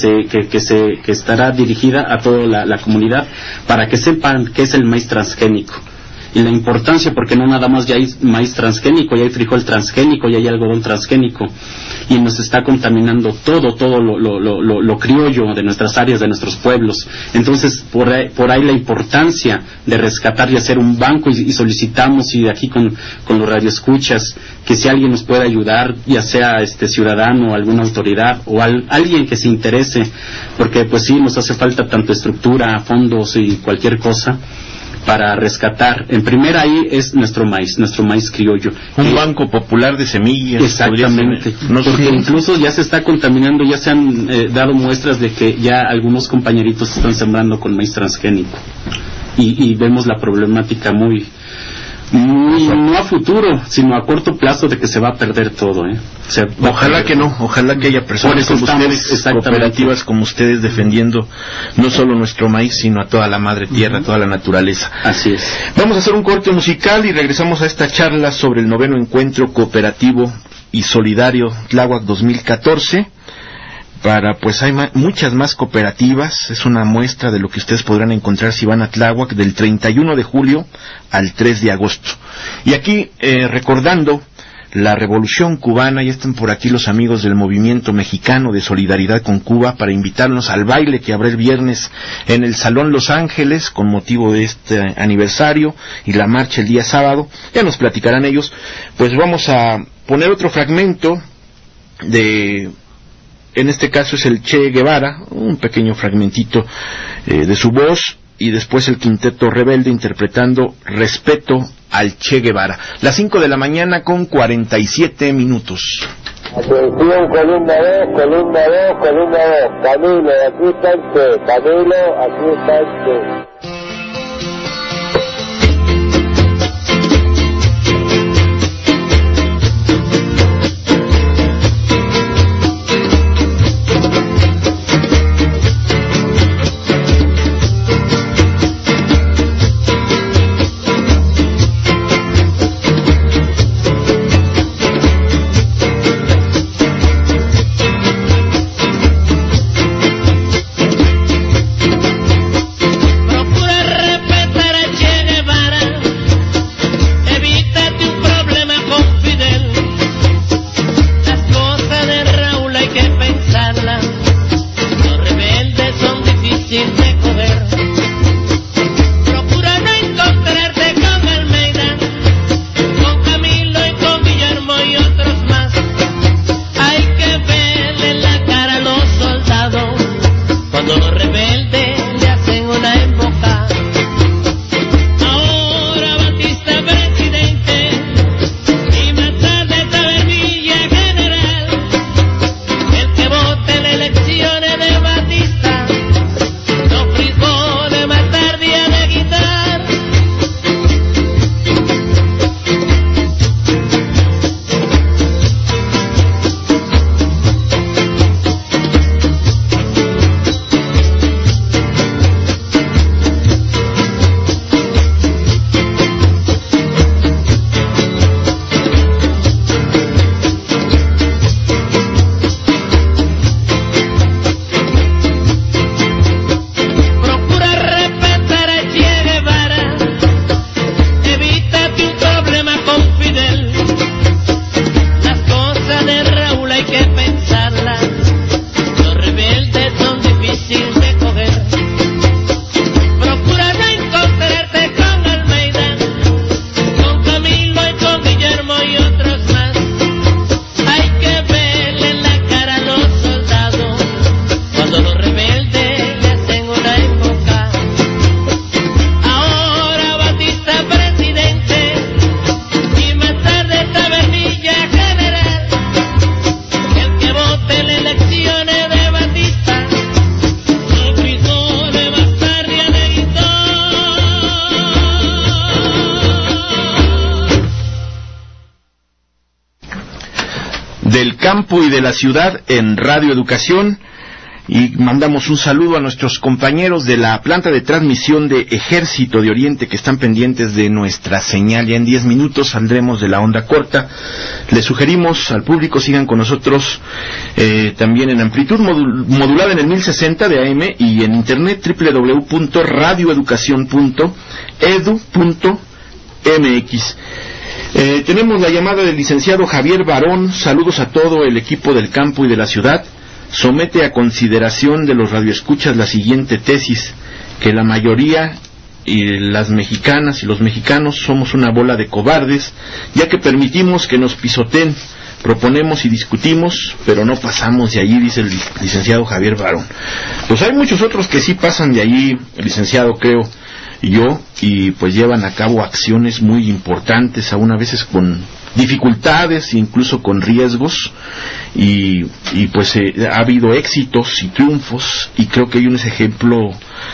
estará dirigida a toda la comunidad para que sepan qué es el maíz transgénico y la importancia, porque no nada más ya hay maíz transgénico, ya hay frijol transgénico, ya hay algodón transgénico, y nos está contaminando todo lo criollo de nuestras áreas, de nuestros pueblos. Entonces por ahí la importancia de rescatar y hacer un banco, y solicitamos, y de aquí con los radioescuchas, que si alguien nos puede ayudar, ya sea ciudadano, alguna autoridad o alguien que se interese, porque pues sí nos hace falta tanto estructura, fondos y cualquier cosa para rescatar. En primera ahí es nuestro maíz criollo. Un banco popular de semillas. Exactamente. Porque incluso ya se está contaminando, ya se han dado muestras de que ya algunos compañeritos están sembrando con maíz transgénico. Y vemos la problemática muy no a futuro, sino a corto plazo, de que se va a perder todo, Ojalá que no, ojalá que haya personas como ustedes, cooperativas como ustedes, defendiendo no solo nuestro maíz, sino a toda la madre tierra, a toda la naturaleza. Así es. Vamos a hacer un corte musical y regresamos a esta charla sobre el 9º Encuentro Cooperativo y Solidario Tláhuac 2014. Pues hay muchas más cooperativas. Es una muestra de lo que ustedes podrán encontrar si van a Tláhuac del 31 de julio al 3 de agosto. Y aquí, recordando la Revolución Cubana, ya están por aquí los amigos del Movimiento Mexicano de Solidaridad con Cuba para invitarnos al baile que habrá el viernes en el Salón Los Ángeles con motivo de este aniversario, y la marcha el día sábado. Ya nos platicarán ellos. Pues vamos a poner otro fragmento en este caso es el Che Guevara, un pequeño fragmentito de su voz, y después el Quinteto Rebelde interpretando Respeto al Che Guevara. Las 5 de la mañana con 47 minutos. Atención, columna 2, columna 2, columna 2. Camilo, aquí está el Che. Camilo, aquí está el Che. del campo y de la ciudad en Radio Educación. Y mandamos un saludo a nuestros compañeros de la planta de transmisión de Ejército de Oriente que están pendientes de nuestra señal. Ya en 10 minutos saldremos de la onda corta. Les sugerimos al público sigan con nosotros también en amplitud modulada en el 1060 de AM y en internet www.radioeducacion.edu.mx. Tenemos la llamada del licenciado Javier Barón. Saludos a todo el equipo del campo y de la ciudad. Somete a consideración de los radioescuchas la siguiente tesis, que la mayoría y las mexicanas y los mexicanos somos una bola de cobardes, ya que permitimos que nos pisoteen, proponemos y discutimos, pero no pasamos de allí, dice el licenciado Javier Barón. Pues hay muchos otros que sí pasan de allí, licenciado, creo yo, y pues llevan a cabo acciones muy importantes, aún a veces con dificultades, incluso con riesgos, y pues ha habido éxitos y triunfos, y creo que hoy es ejemplo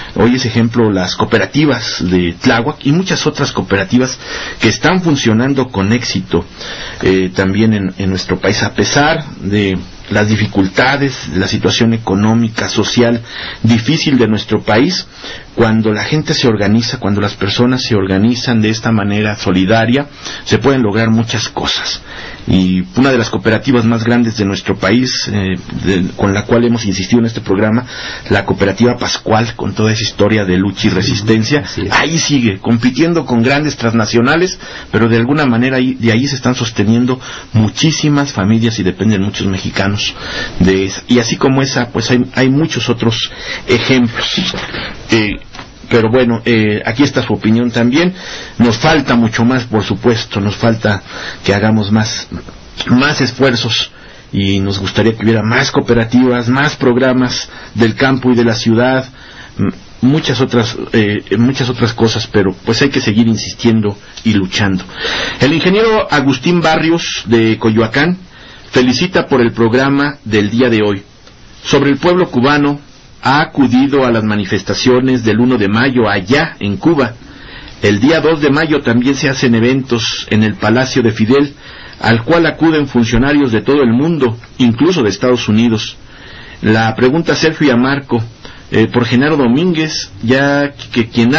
las cooperativas de Tláhuac y muchas otras cooperativas que están funcionando con éxito también en nuestro país, a pesar de las dificultades, la situación económica, social difícil de nuestro país. Cuando la gente se organiza, cuando las personas se organizan de esta manera solidaria, se pueden lograr muchas cosas. Y una de las cooperativas más grandes de nuestro país, con la cual hemos insistido en este programa, la cooperativa Pascual, con toda esa historia de lucha y resistencia, ahí sigue, compitiendo con grandes transnacionales, pero de alguna manera de ahí se están sosteniendo muchísimas familias y dependen muchos mexicanos de esa. Y así como esa, pues hay muchos otros ejemplos. Pero bueno, aquí está su opinión también. Nos falta mucho más, por supuesto, nos falta que hagamos más esfuerzos, y nos gustaría que hubiera más cooperativas, más programas del campo y de la ciudad, muchas otras cosas, pero pues hay que seguir insistiendo y luchando. El ingeniero Agustín Barrios de Coyoacán felicita por el programa del día de hoy. Sobre el pueblo cubano, ha acudido a las manifestaciones del 1 de mayo allá en Cuba. El día 2 de mayo también se hacen eventos en el Palacio de Fidel, al cual acuden funcionarios de todo el mundo, incluso de Estados Unidos. La pregunta a Sergio y a Marco, por Genaro Domínguez, ya que quien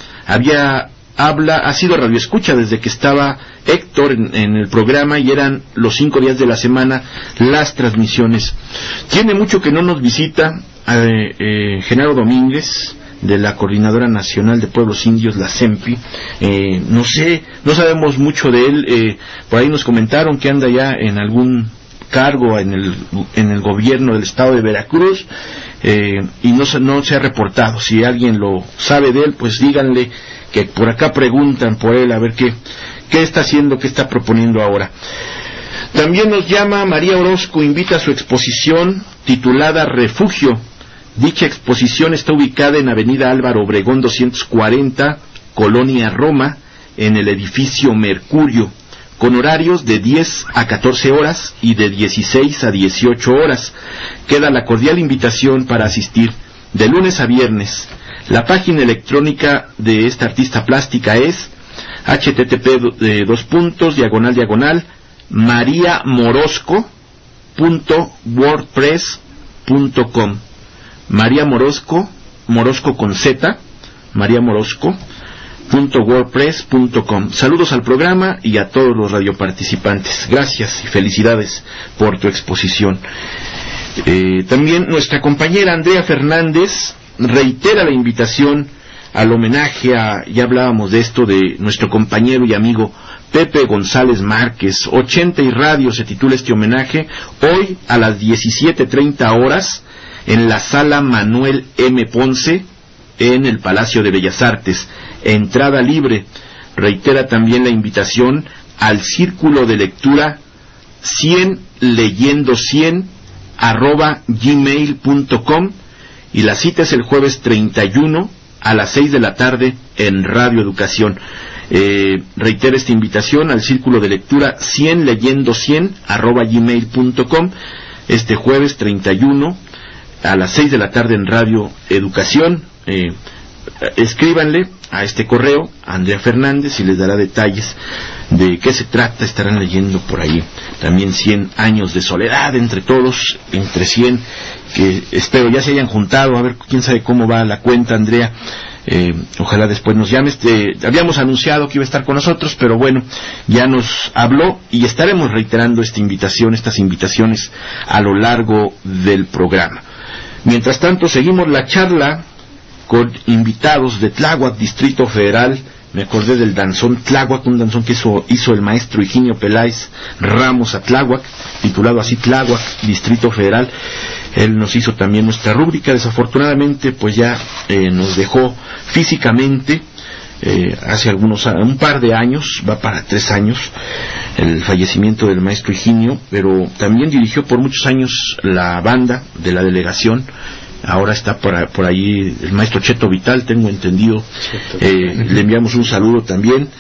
ha sido radioescucha desde que estaba Héctor en el programa, y eran los 5 días de la semana las transmisiones. Tiene mucho que no nos visita Genaro Domínguez, de la Coordinadora Nacional de Pueblos Indios, la CEMPI. No sabemos mucho de él. Por ahí nos comentaron que anda ya en algún cargo en el gobierno del estado de Veracruz, y no se ha reportado. Si alguien lo sabe de él, pues díganle que por acá preguntan por él, a ver qué está haciendo, qué está proponiendo ahora. También nos llama María Orozco, invita a su exposición titulada Refugio. Dicha exposición está ubicada en Avenida Álvaro Obregón 240, Colonia Roma, en el edificio Mercurio, con horarios de 10 a 14 horas y de 16 a 18 horas. Queda la cordial invitación para asistir de lunes a viernes. La página electrónica de esta artista plástica es http://mariamorozco.wordpress.com. María Morozco con Z, mariamorozco.wordpress.com. Saludos al programa y a todos los radioparticipantes. Gracias y felicidades por tu exposición. También nuestra compañera Andrea Fernández reitera la invitación al homenaje ya hablábamos de esto, de nuestro compañero y amigo Pepe González Márquez. 80 y Radio se titula este homenaje, hoy a las 17:30 horas en la sala Manuel M. Ponce, en el Palacio de Bellas Artes. Entrada libre. Reitera también la invitación al Círculo de Lectura 100 leyendo 100 @gmail.com, y la cita es el jueves 31 a las 6 de la tarde en Radio Educación. Reitera esta invitación al Círculo de Lectura 100 leyendo 100 @gmail.com, este jueves 31 a las 6 de la tarde en Radio Educación. escríbanle a este correo, a Andrea Fernández, y les dará detalles de qué se trata. Estarán leyendo por ahí también 100 años de soledad entre todos, entre 100 que espero ya se hayan juntado. A ver, quién sabe cómo va la cuenta, Andrea. Ojalá después nos llames. Habíamos anunciado que iba a estar con nosotros, pero bueno, ya nos habló y estaremos reiterando estas invitaciones a lo largo del programa. Mientras tanto, seguimos la charla con invitados de Tláhuac, Distrito Federal. Me acordé del danzón Tláhuac, un danzón que hizo el maestro Higinio Peláez Ramos a Tláhuac, titulado así Tláhuac, Distrito Federal. Él nos hizo también nuestra rúbrica. Desafortunadamente pues ya nos dejó físicamente hace un par de años, va para 3 años el fallecimiento del maestro Higinio, pero también dirigió por muchos años la banda de la delegación. Ahora está por ahí el maestro Cheto Vital, tengo entendido. Le enviamos un saludo también.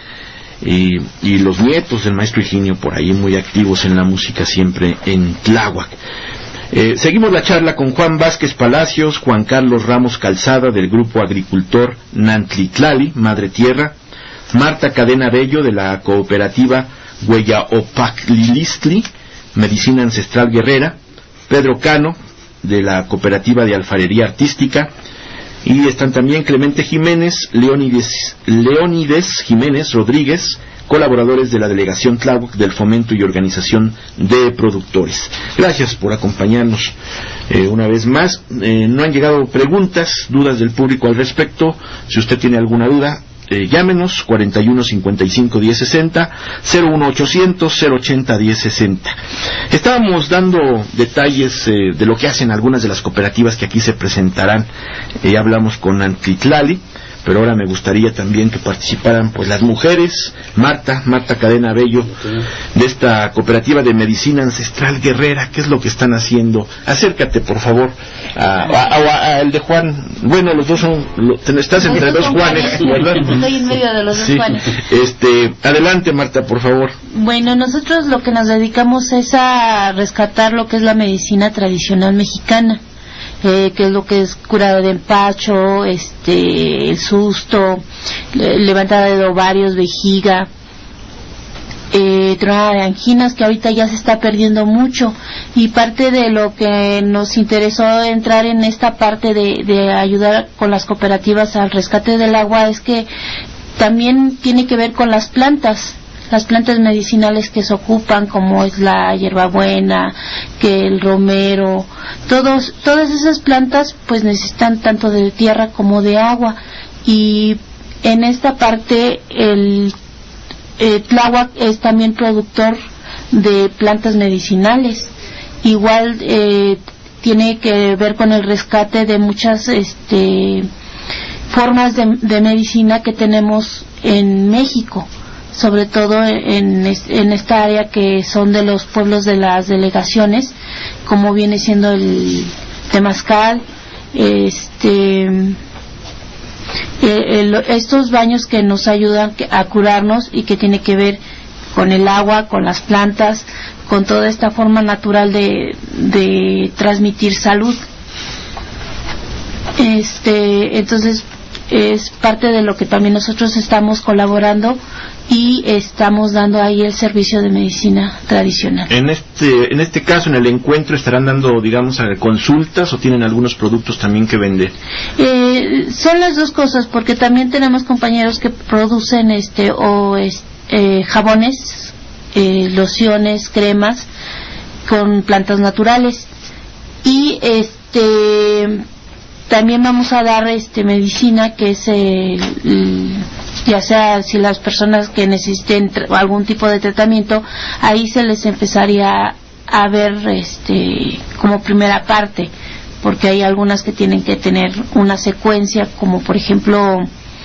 Y los nietos del maestro Higinio por ahí muy activos en la música siempre en Tláhuac. Seguimos la charla con Juan Vázquez Palacios, Juan Carlos Ramos Calzada del Grupo Agricultor Nantlitlali, Madre Tierra, Marta Cadena Bello de la cooperativa Hueyaopaclilistli, Medicina Ancestral Guerrera, Pedro Cano de la cooperativa de Alfarería Artística, y están también Clemente Jiménez, Leónides Jiménez Rodríguez, colaboradores de la Delegación Tláhuac del Fomento y Organización de Productores. Gracias por acompañarnos una vez más. No han llegado preguntas, dudas del público al respecto. Si usted tiene alguna duda, llámenos 41 55 10 60, 01 800 080 10 60. Estábamos dando detalles de lo que hacen algunas de las cooperativas que aquí se presentarán. Hablamos con Nantlitlali, pero ahora me gustaría también que participaran pues las mujeres. Marta Cadena Bello, de esta cooperativa de Medicina Ancestral Guerrera. ¿Qué es lo que están haciendo? Acércate por favor a el de Juan. Bueno, los dos estás entre dos Juanes, ¿verdad? Estoy en medio de los dos Juanes. Adelante, Marta, por favor. Bueno, nosotros lo que nos dedicamos es a rescatar lo que es la medicina tradicional mexicana. Que es lo que es curado de empacho, el susto, levantada de ovarios, vejiga, tronada de anginas, que ahorita ya se está perdiendo mucho. Y parte de lo que nos interesó entrar en esta parte de ayudar con las cooperativas al rescate del agua es que también tiene que ver con las plantas medicinales que se ocupan, como es la hierbabuena, que el romero, todas esas plantas pues necesitan tanto de tierra como de agua. Y en esta parte el Tláhuac es también productor de plantas medicinales. Igual tiene que ver con el rescate de muchas formas de medicina que tenemos en México, sobre todo en esta área que son de los pueblos de las delegaciones, como viene siendo el temazcal, estos baños que nos ayudan a curarnos y que tiene que ver con el agua, con las plantas, con toda esta forma natural de transmitir salud. Entonces es parte de lo que también nosotros estamos colaborando y estamos dando ahí el servicio de medicina tradicional. En este caso, en el encuentro, ¿estarán dando, digamos, consultas o tienen algunos productos también que vender? Son las dos cosas, porque también tenemos compañeros que producen jabones, lociones, cremas con plantas naturales, y también vamos a dar medicina que es ya sea si las personas que necesiten algún tipo de tratamiento, ahí se les empezaría a ver como primera parte, porque hay algunas que tienen que tener una secuencia, como por ejemplo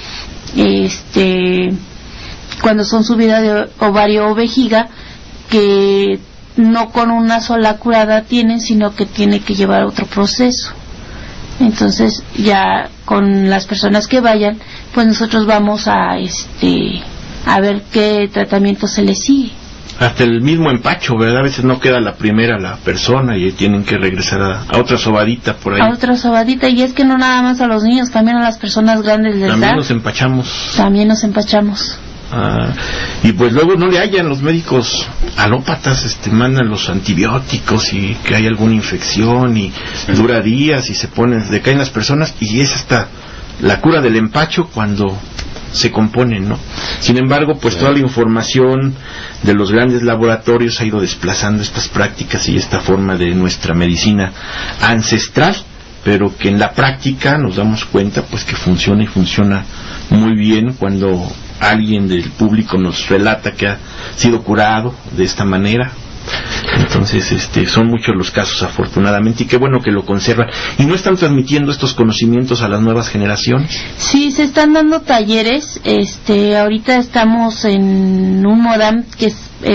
cuando son subidas de ovario o vejiga, que no con una sola curada tienen, sino que tiene que llevar otro proceso. Entonces ya con las personas que vayan, pues nosotros vamos a ver qué tratamiento se les sigue. hasta el mismo empacho, ¿verdad? A veces no queda la primera la persona y tienen que regresar a otra sobadita por ahí. A otra sobadita, y es que no nada más a los niños, también a las personas grandes les también da. nos empachamos. También nos empachamos. Y pues luego no le hallan los médicos alópatas, mandan los antibióticos y que hay alguna infección y dura días y decaen las personas, y es hasta la cura del empacho cuando se componen, ¿no? Sin embargo, pues toda la información de los grandes laboratorios ha ido desplazando estas prácticas y esta forma de nuestra medicina ancestral, pero que en la práctica nos damos cuenta pues que funciona y funciona muy bien cuando alguien del público nos relata que ha sido curado de esta manera. Entonces son muchos los casos, afortunadamente, y qué bueno que lo conservan. ¿Y no están transmitiendo estos conocimientos a las nuevas generaciones? Sí, se están dando talleres. Ahorita estamos en un modam que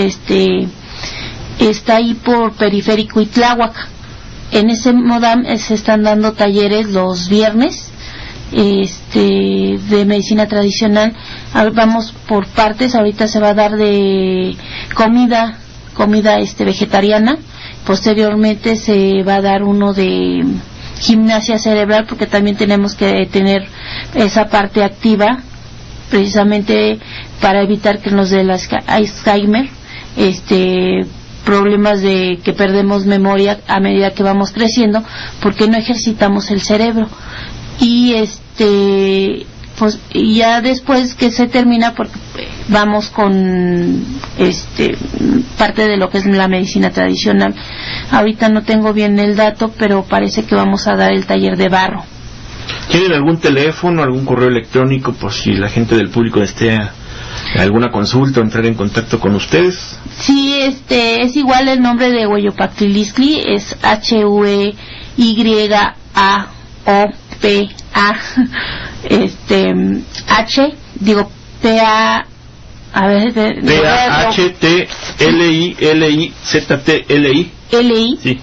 está ahí por Periférico y Tláhuac. En ese modam se están dando talleres los viernes de medicina tradicional. Vamos por partes. Ahorita se va a dar de comida vegetariana. Posteriormente se va a dar uno de gimnasia cerebral, porque también tenemos que tener esa parte activa, precisamente para evitar que nos dé el Alzheimer, problemas de que perdemos memoria a medida que vamos creciendo, porque no ejercitamos el cerebro. Y pues ya después que se termina, porque vamos con parte de lo que es la medicina tradicional. Ahorita no tengo bien el dato, pero parece que vamos a dar el taller de barro. ¿Tienen algún teléfono, algún correo electrónico por si la gente del público desea alguna consulta o entrar en contacto con ustedes? Sí, es igual el nombre de Hueyopactliliscli, es HUEYAOPA, P-A, a ver, P-A-H-T-L-I-L-I-Z-T-L-I sí.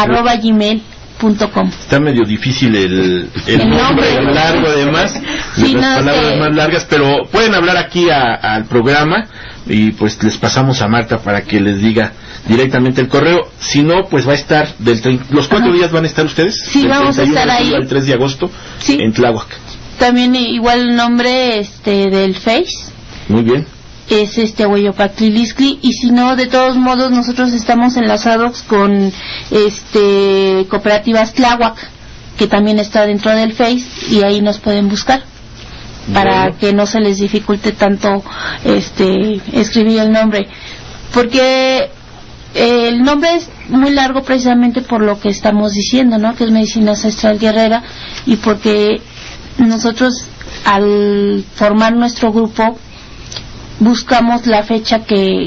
@gmail.com. Está medio difícil el nombre largo, además, sí, las palabras más largas, pero pueden hablar aquí al programa y pues les pasamos a Marta para que les diga directamente el correo. Si no, pues va a estar los 4 días van a estar ustedes. Sí, vamos a estar ahí el 3 de agosto, sí, en Tláhuac. También igual el nombre del Face. Muy bien. Es Hueyopactliliscli, y si no, de todos modos nosotros estamos enlazados con Cooperativas Tláhuac, que también está dentro del Face, y ahí nos pueden buscar para que no se les dificulte tanto escribir el nombre, porque el nombre es muy largo precisamente por lo que estamos diciendo, ¿no? Que es medicina ancestral guerrera, y porque nosotros al formar nuestro grupo buscamos la fecha que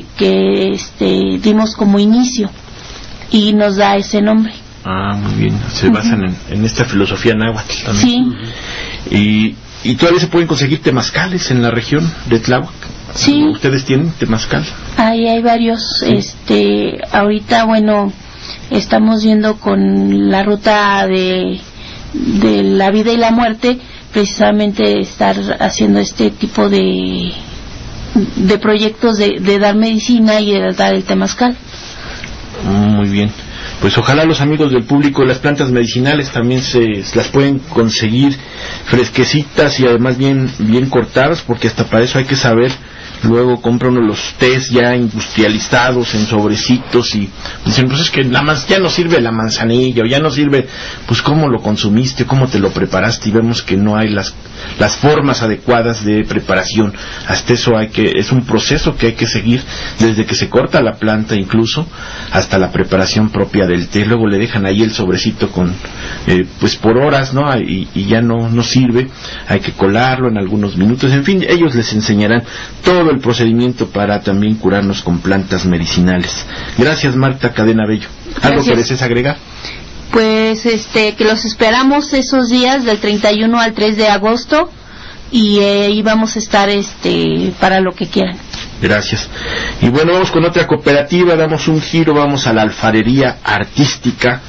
dimos como inicio y nos da ese nombre. Muy bien, se basan en esta filosofía náhuatl también. Sí. ¿Y todavía se pueden conseguir temazcales en la región de Tláhuac? Sí. ¿Ustedes tienen temazcal? Ahí hay varios. Sí. Ahorita, bueno, estamos viendo con la ruta de la vida y la muerte, precisamente estar haciendo este tipo de proyectos de dar medicina y de dar el temazcal. Muy bien. Pues ojalá los amigos del público de las plantas medicinales también se las pueden conseguir fresquecitas y además bien cortadas, porque hasta para eso hay que saber. Luego compra uno los tés ya industrializados en sobrecitos y dicen, pues es que ya no sirve la manzanilla, o ya no sirve, pues cómo lo consumiste, cómo te lo preparaste, y vemos que no hay las formas adecuadas de preparación. Hasta eso es un proceso que hay que seguir desde que se corta la planta incluso hasta la preparación propia del té. Luego le dejan ahí el sobrecito con pues por horas, ¿no? Y ya no sirve, hay que colarlo en algunos minutos. En fin, ellos les enseñarán todo el procedimiento para también curarnos con plantas medicinales. Gracias, Marta Cadena Bello. ¿Algo que desees agregar? Pues que los esperamos esos días del 31 al 3 de agosto y ahí vamos a estar para lo que quieran. Gracias. Y bueno, vamos con otra cooperativa, damos un giro, vamos a la alfarería artística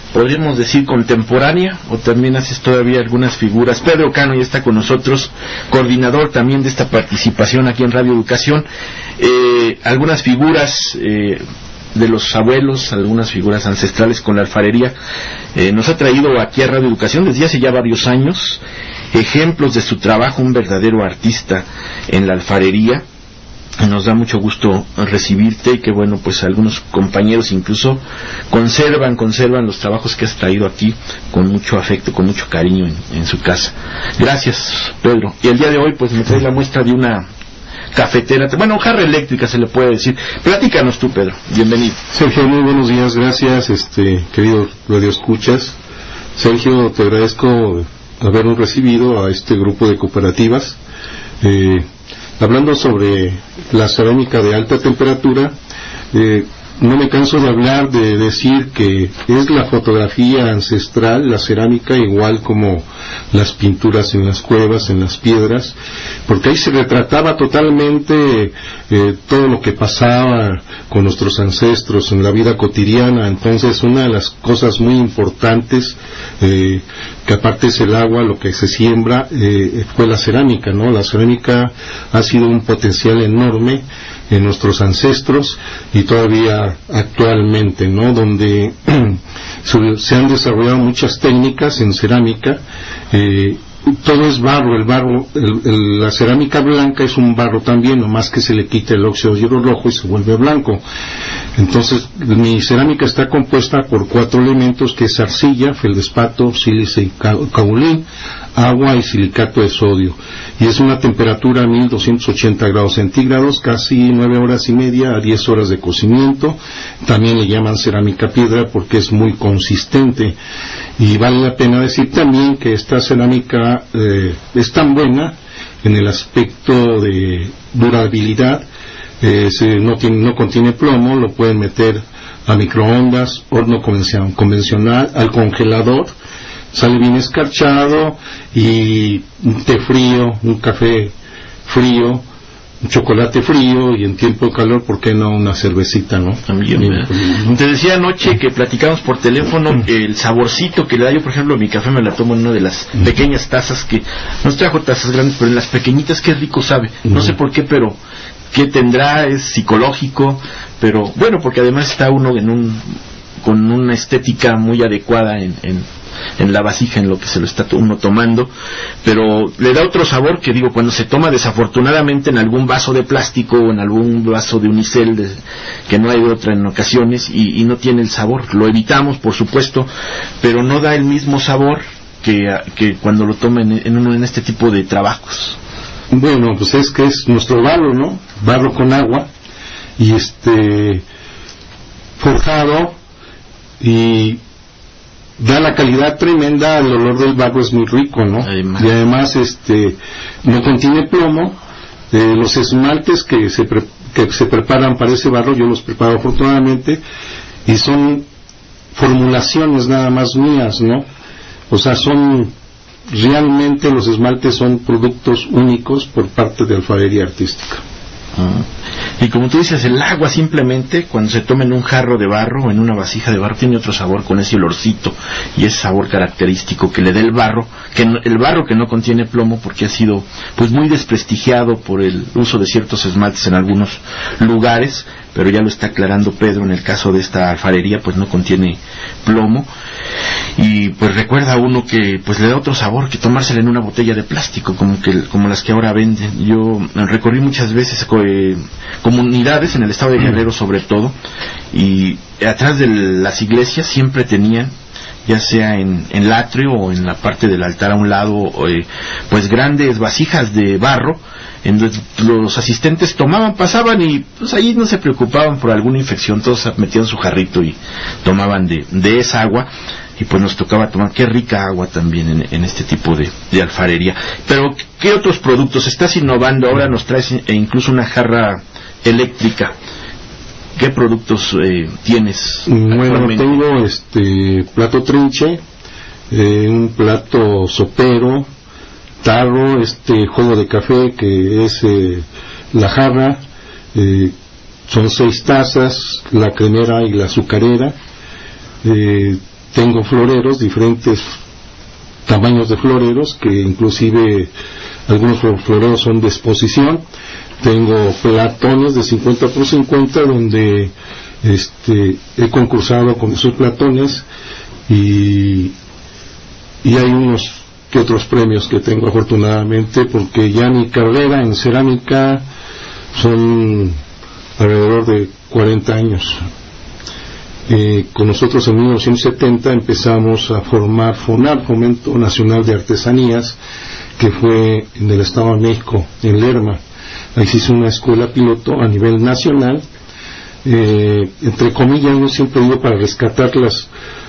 podríamos decir contemporánea, o también haces todavía algunas figuras. Pedro Cano ya está con nosotros, coordinador también de esta participación aquí en Radio Educación. Algunas figuras de los abuelos, algunas figuras ancestrales con la alfarería. Nos ha traído aquí a Radio Educación desde hace ya varios años ejemplos de su trabajo, un verdadero artista en la alfarería. Nos da mucho gusto recibirte y que bueno, pues algunos compañeros incluso conservan los trabajos que has traído aquí con mucho afecto, con mucho cariño en su casa. Gracias, Pedro. Y el día de hoy pues me trae la muestra de una cafetera, bueno, jarra eléctrica se le puede decir. Platícanos tú, Pedro. Bienvenido. Sergio, muy buenos días, gracias, querido Radio Escuchas. Sergio, te agradezco habernos recibido a este grupo de cooperativas. Hablando sobre la cerámica de alta temperatura, no me canso de hablar, de decir que es la fotografía ancestral, la cerámica, igual como las pinturas en las cuevas, en las piedras, porque ahí se retrataba totalmente todo lo que pasaba con nuestros ancestros en la vida cotidiana. Entonces, una de las cosas muy importantes, que aparte es el agua, lo que se siembra, fue la cerámica, ¿no? La cerámica ha sido un potencial enorme en nuestros ancestros y todavía actualmente, ¿no? Donde se han desarrollado muchas técnicas en cerámica. Todo es barro, la cerámica blanca es un barro también, nomás que se le quita el óxido de hierro rojo y se vuelve blanco. Entonces, mi cerámica está compuesta por 4 elementos, que es arcilla, feldespato, sílice y caolín, agua y silicato de sodio. Y es una temperatura a 1280 grados centígrados, casi 9 horas y media a 10 horas de cocimiento. También le llaman cerámica piedra porque es muy consistente. Y vale la pena decir también que esta cerámica es tan buena en el aspecto de durabilidad, no contiene plomo, lo pueden meter a microondas, horno convencional, al congelador, sale bien escarchado, y un té frío, un café frío, un chocolate frío, y en tiempo de calor, ¿por qué no una cervecita, no? También, te decía anoche que platicamos por teléfono el saborcito que le da. Yo, por ejemplo, mi café me la tomo en una de las pequeñas tazas, que nos trajo tazas grandes, pero en las pequeñitas qué rico sabe. No sé por qué, pero qué tendrá, es psicológico, pero bueno, porque además está uno con una estética muy adecuada en la vasija en lo que se lo está uno tomando, pero le da otro sabor que, digo, cuando se toma desafortunadamente en algún vaso de plástico o en algún vaso de unicel, que no hay otra en ocasiones, y no tiene el sabor. Lo evitamos, por supuesto, pero no da el mismo sabor que cuando lo toma en este tipo de trabajos. Bueno, pues es que es nuestro barro, ¿no? Barro con agua, y forjado, y da la calidad tremenda. El olor del barro es muy rico, ¿no? Y además no contiene plomo. Los esmaltes que se preparan para ese barro, yo los preparo afortunadamente, y son formulaciones nada más mías, ¿no? O sea, realmente los esmaltes son productos únicos por parte de alfarería artística. Y como tú dices, el agua simplemente, cuando se toma en un jarro de barro o en una vasija de barro, tiene otro sabor, con ese olorcito y ese sabor característico que le da el barro que no contiene plomo, porque ha sido pues muy desprestigiado por el uso de ciertos esmaltes en algunos lugares, pero ya lo está aclarando Pedro. En el caso de esta alfarería, pues no contiene plomo, y pues recuerda uno que pues le da otro sabor que tomársela en una botella de plástico, como las que ahora venden. Yo recorrí muchas veces comunidades en el estado de Guerrero, sobre todo, y atrás de las iglesias siempre tenían, ya sea en el atrio o en la parte del altar a un lado, pues grandes vasijas de barro, en donde los asistentes tomaban, pasaban, y pues ahí no se preocupaban por alguna infección, todos metían su jarrito y tomaban de esa agua, y pues nos tocaba tomar. Qué rica agua también en este tipo de alfarería. Pero ¿qué otros productos estás innovando? Ahora nos traes incluso una jarra eléctrica. ¿Qué productos tienes? Bueno, tengo plato trinche, un plato sopero, tarro, juego de café, que es la jarra, son 6 tazas, la cremera y la azucarera, tengo floreros, diferentes tamaños de floreros, que inclusive algunos floreros son de exposición. Tengo platones de 50 por 50 donde he concursado con esos platones y hay unos que otros premios que tengo afortunadamente, porque ya mi carrera en cerámica son alrededor de 40 años. Con nosotros en 1970 empezamos a formar FONAR, Fomento Nacional de Artesanías, que fue en el Estado de México, en Lerma. Ahí se hizo una escuela piloto a nivel nacional, entre comillas, no siempre digo para rescatar todas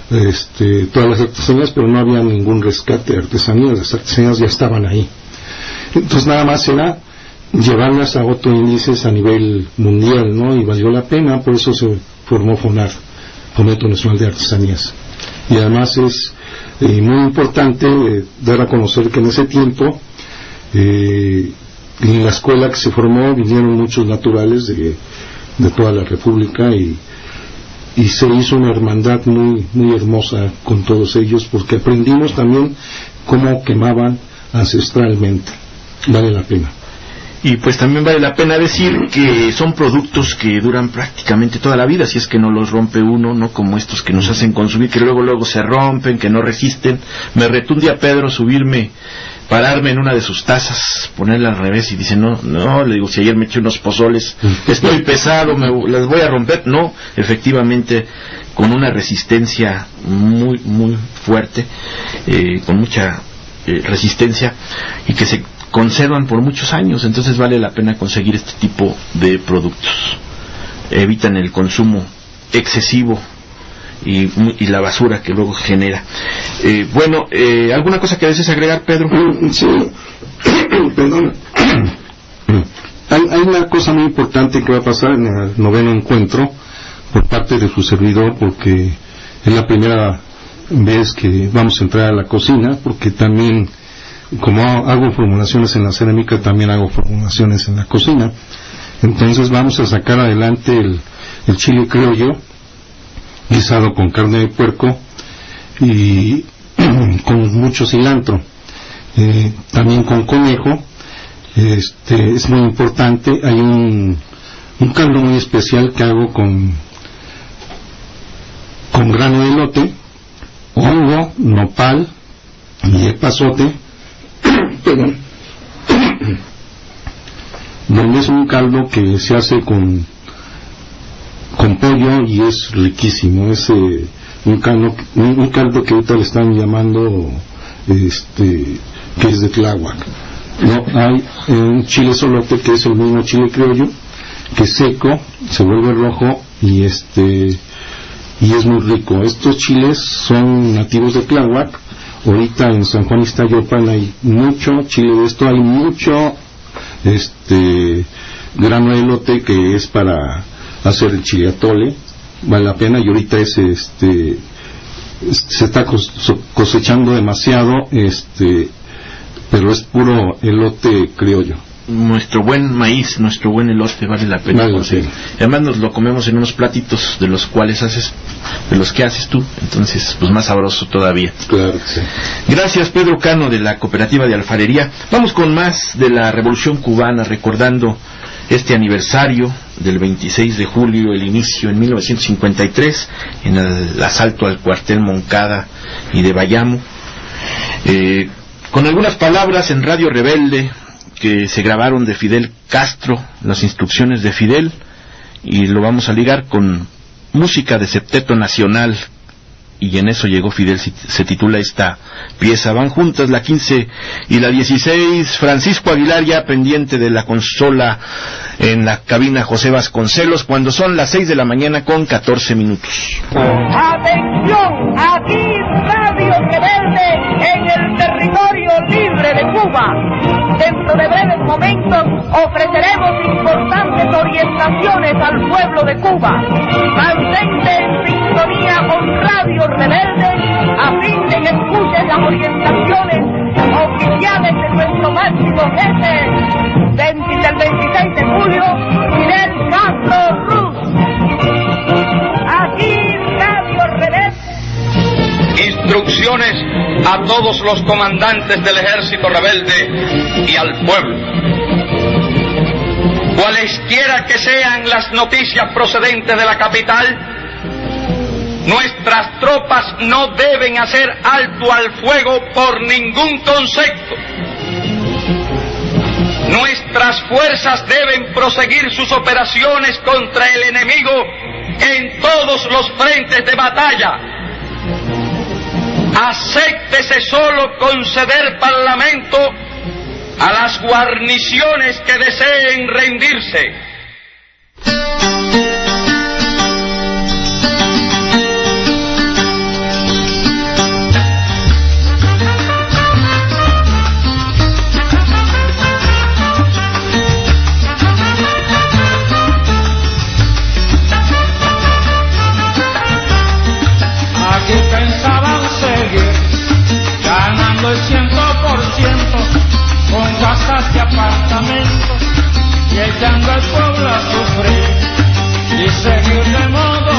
las artesanías, pero no había ningún rescate de artesanías, las artesanías ya estaban ahí. Entonces nada más era llevarlas a otros índices a nivel mundial, ¿no? Y valió la pena, por eso se formó FONAR, Fomento Nacional de Artesanías. Y además es muy importante dar a conocer que en ese tiempo en la escuela que se formó vinieron muchos naturales de toda la República y se hizo una hermandad muy, muy hermosa con todos ellos, porque aprendimos también cómo quemaban ancestralmente. Vale la pena. Y pues también vale la pena decir que son productos que duran prácticamente toda la vida, si es que no los rompe uno, no como estos que nos hacen consumir, que luego se rompen, que no resisten. Me retó un día Pedro pararme en una de sus tazas, ponerla al revés y dice, no, le digo, si ayer me eché unos pozoles, estoy pesado, las voy a romper. No, efectivamente, con una resistencia muy, muy fuerte, con mucha resistencia, y que se conservan por muchos años. Entonces vale la pena conseguir este tipo de productos. Evitan el consumo excesivo y la basura que luego genera. ¿Alguna cosa que desees agregar, Pedro? Sí. Perdón. Hay una cosa muy importante que va a pasar en el 9º encuentro por parte de su servidor, porque es la primera vez que vamos a entrar a la cocina, porque también, como hago formulaciones en la cerámica, también hago formulaciones en la cocina. Entonces vamos a sacar adelante el chile criollo guisado con carne de puerco y con mucho cilantro, también con conejo. Es muy importante. Hay un caldo muy especial que hago con grano de elote, hongo, nopal y epazote, donde es un caldo que se hace con pollo y es riquísimo. Es un caldo que ahorita le están llamando que es de Tláhuac. No, hay un chile solote que es el mismo chile criollo, que es seco, se vuelve rojo y es muy rico. Estos chiles son nativos de Tláhuac. Ahorita en San Juan Ixtayopan hay mucho chile de esto, hay mucho grano de elote que es para hacer el chile atole, vale la pena. Y ahorita se está cosechando demasiado, pero es puro elote criollo. Nuestro buen maíz, nuestro buen elote vale la pena conseguir. Además nos lo comemos en unos platitos de los que haces tú, entonces pues más sabroso todavía. Claro que sí. Gracias, Pedro Cano, de la Cooperativa de Alfarería. Vamos con más de la Revolución Cubana, recordando este aniversario del 26 de julio, el inicio en 1953, en el asalto al cuartel Moncada y de Bayamo, con algunas palabras en Radio Rebelde que se grabaron de Fidel Castro, las instrucciones de Fidel, y lo vamos a ligar con música de Septeto Nacional, y en eso llegó Fidel. Se titula esta pieza. Van juntas la 15 y la 16. Francisco Aguilar ya pendiente de la consola en la cabina José Vasconcelos, cuando son las 6 de la mañana con 14 minutos. Atención, aquí Radio Rebelde en el territorio libre de Cuba. Dentro de breves momentos ofreceremos importantes orientaciones al pueblo de Cuba. Mantente en sintonía con Radio Rebelde a fin de que escuchen las orientaciones oficiales de nuestro máximo jefe del 26 de julio, Fidel Castro Ruz. Aquí Radio Rebelde. instrucciones a todos los comandantes del ejército rebelde y al pueblo. Cualesquiera que sean las noticias procedentes de la capital, nuestras tropas no deben hacer alto al fuego por ningún concepto. Nuestras fuerzas deben proseguir sus operaciones contra el enemigo en todos los frentes de batalla. Acéptese solo conceder parlamento a las guarniciones que deseen rendirse. Aquí pensaban seguir ganando el 100% con casas y apartamentos y echando al pueblo a sufrir y seguir de modo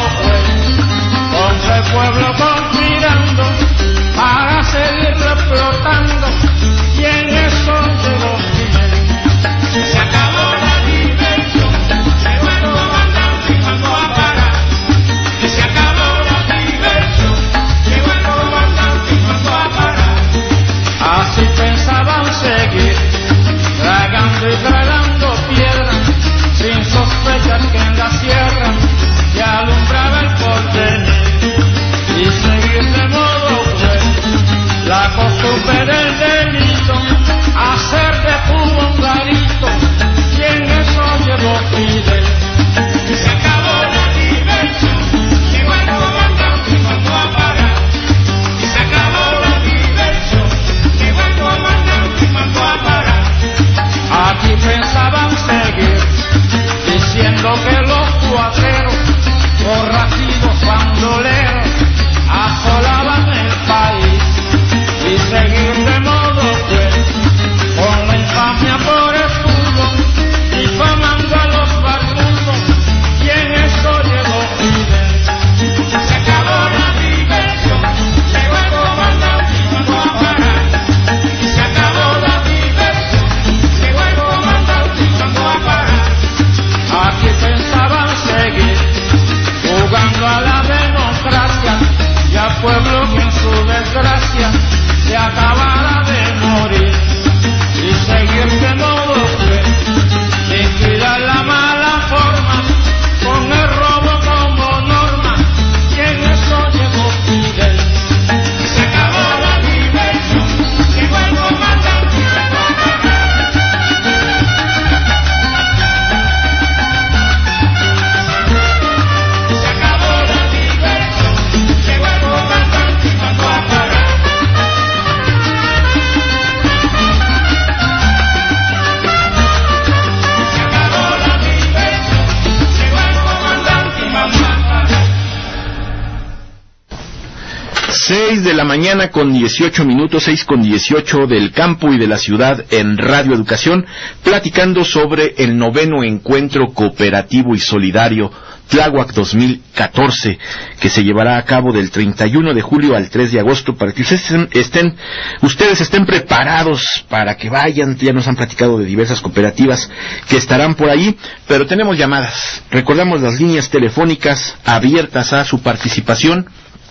con el pueblo conspirando para seguirlo explotando y en eso llegó Fidel. Se acabó la diversión, llegó el comandante y mandó a parar. Y se acabó la diversión, llegó el comandante y mandó a parar. Así pensaban seguir tragando y tragando piedra sin sospechar que en la sierra se alumbraba el porvenir y seguir de modo cruel la costumbre del delito, hacer de Cuba un garito y en eso llegó Fidel. Y se acabó la diversión, llegó el comandante y mandó a parar. Y se acabó la diversión, llegó el comandante y mandó a parar. Aquí pensaban seguir diciendo que los cuatreros, borrachos, bandoleros, asolaban el país y seguir de modo cruel con la infamia por escudo y famando a los barbudos y en eso llegó Fidel. Se acabó la diversión, llegó el comandante y mandó a parar. Y se acabó la diversión, llegó el comandante y mandó a parar. Aquí pensaban seguir jugando a la democracia y al pueblo que en su desgracia se acabara de morir y seguir de modo cruel sin cuidar la mala forma con el robo como norma y en eso llegó Fidel. Se acabó la diversión, llegó el comandante y mandó a parar. Se acabó la diversión, llegó el comandante y mandó a parar. Se acabó la diversión, llegó el comandante y mandó a parar. 6 de la mañana con 18 minutos, 6 con 18 del campo y de la ciudad en Radio Educación, platicando sobre el 9º Encuentro Cooperativo y Solidario Tláhuac 2014, que se llevará a cabo del 31 de julio al 3 de agosto, para que ustedes estén preparados para que vayan. Ya nos han platicado de diversas cooperativas que estarán por ahí, pero tenemos llamadas. Recordamos las líneas telefónicas abiertas a su participación: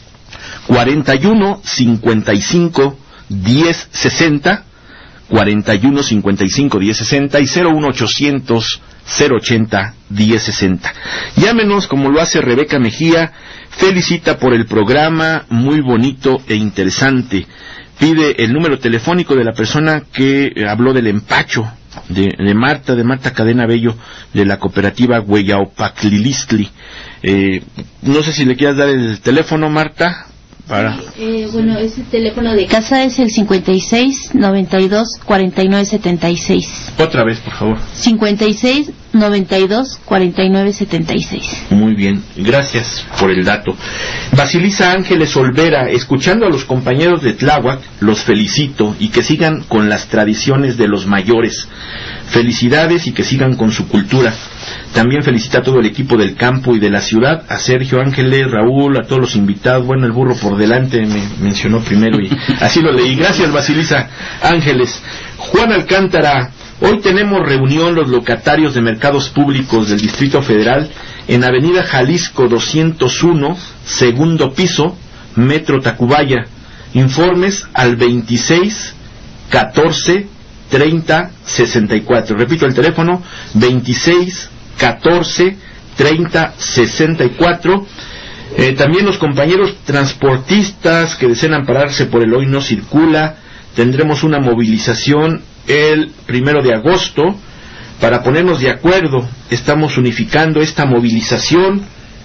41 55 10 60, 41 55 10 60 y 01 800 080 10 60. Llámenos, como lo hace Rebeca Mejía. Felicita por el programa, muy bonito e interesante. Pide el número telefónico de la persona que habló del empacho de Marta Cadena Bello, de la cooperativa Hueyaopaclilistli. No sé si le quieras dar el teléfono, Marta. Bueno, ese teléfono de casa es el 56 92 49 76. Otra vez, por favor. 56 92 49 76. Muy bien, gracias por el dato. Basilisa Ángeles Olvera: escuchando a los compañeros de Tláhuac, los felicito y que sigan con las tradiciones de los mayores. Felicidades y que sigan con su cultura. También felicita a todo el equipo del campo y de la ciudad, a Sergio, Ángeles, Raúl, a todos los invitados. Bueno, el burro por delante me mencionó primero y así lo leí. Gracias, Basilisa Ángeles. Juan Alcántara, hoy tenemos reunión los locatarios de mercados públicos del Distrito Federal en Avenida Jalisco 201, segundo piso, Metro Tacubaya. Informes al 26 14 30 64. Repito el teléfono, 26 14 30 64. También los compañeros transportistas que deseen ampararse por el Hoy No Circula, tendremos una movilización el 1 de agosto para ponernos de acuerdo. Estamos unificando esta movilización.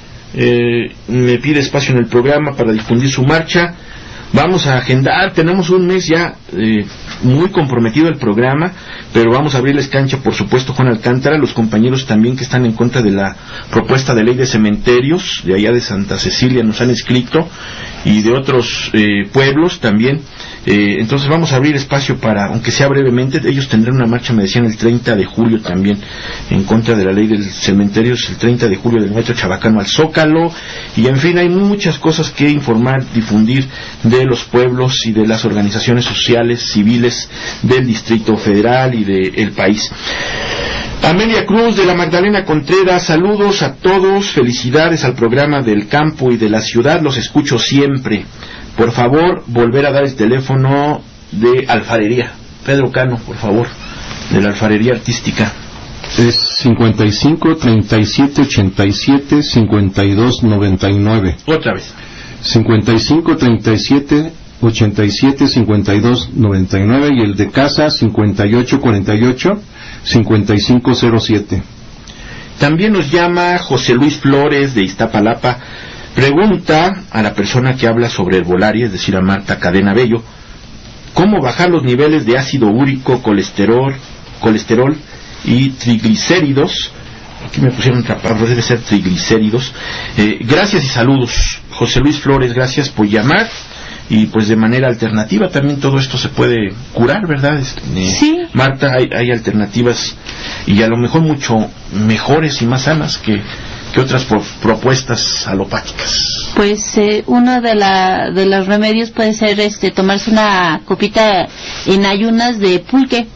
Me pide espacio en el programa para difundir su marcha. Vamos a agendar, tenemos un mes ya muy comprometido el programa, pero vamos a abrirles cancha, por supuesto, Juan Alcántara, los compañeros también que están en contra de la propuesta de ley de cementerios, de allá de Santa Cecilia nos han escrito, y de otros pueblos también. Entonces vamos a abrir espacio para, aunque sea brevemente, ellos tendrán una marcha, me decían, el 30 de julio también, en contra de la ley del cementerio, el 30 de julio del Metro Chabacano al Zócalo, y en fin, hay muchas cosas que informar, difundir de los pueblos y de las organizaciones sociales, civiles del Distrito Federal y del país. Amelia Cruz de la Magdalena Contreras, saludos a todos, felicidades al programa del campo y de la ciudad, los escucho siempre. Por favor, volver a dar el teléfono de alfarería. Pedro Cano, por favor, de la alfarería artística. Es 55 37 87 52 99. Otra vez. 55 37 87 52 99 y el de casa 58 48 55 07. También nos llama José Luis Flores de Iztapalapa. Pregunta a la persona que habla sobre herbolaria, es decir, a Marta Cadena Bello, ¿cómo bajar los niveles de ácido úrico, colesterol y triglicéridos? Aquí me pusieron trapados, debe ser triglicéridos. Gracias y saludos, José Luis Flores, gracias por llamar. Y pues de manera alternativa también todo esto se puede curar, ¿verdad? Sí. Marta, hay alternativas y a lo mejor mucho mejores y más sanas que otras propuestas alopáticas. Pues uno de los remedios puede ser tomarse una copita en ayunas de pulque.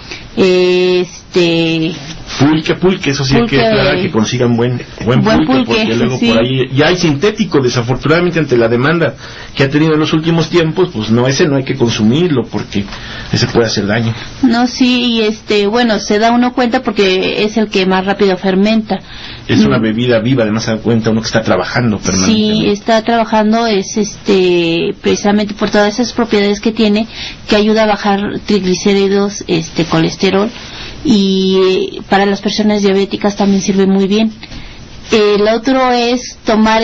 Pulque, eso sí, hay que aclarar que consigan buen pulque, porque luego sí. Por ahí ya hay sintético, desafortunadamente, ante la demanda que ha tenido en los últimos tiempos, pues no hay que consumirlo porque ese puede hacer daño. No, sí, y bueno, se da uno cuenta porque es el que más rápido fermenta. Es una bebida viva, además se da cuenta uno que está trabajando permanentemente. Sí, está trabajando, es precisamente por todas esas propiedades que tiene, que ayuda a bajar triglicéridos, colesterol, y para las personas diabéticas también sirve muy bien. El otro es tomar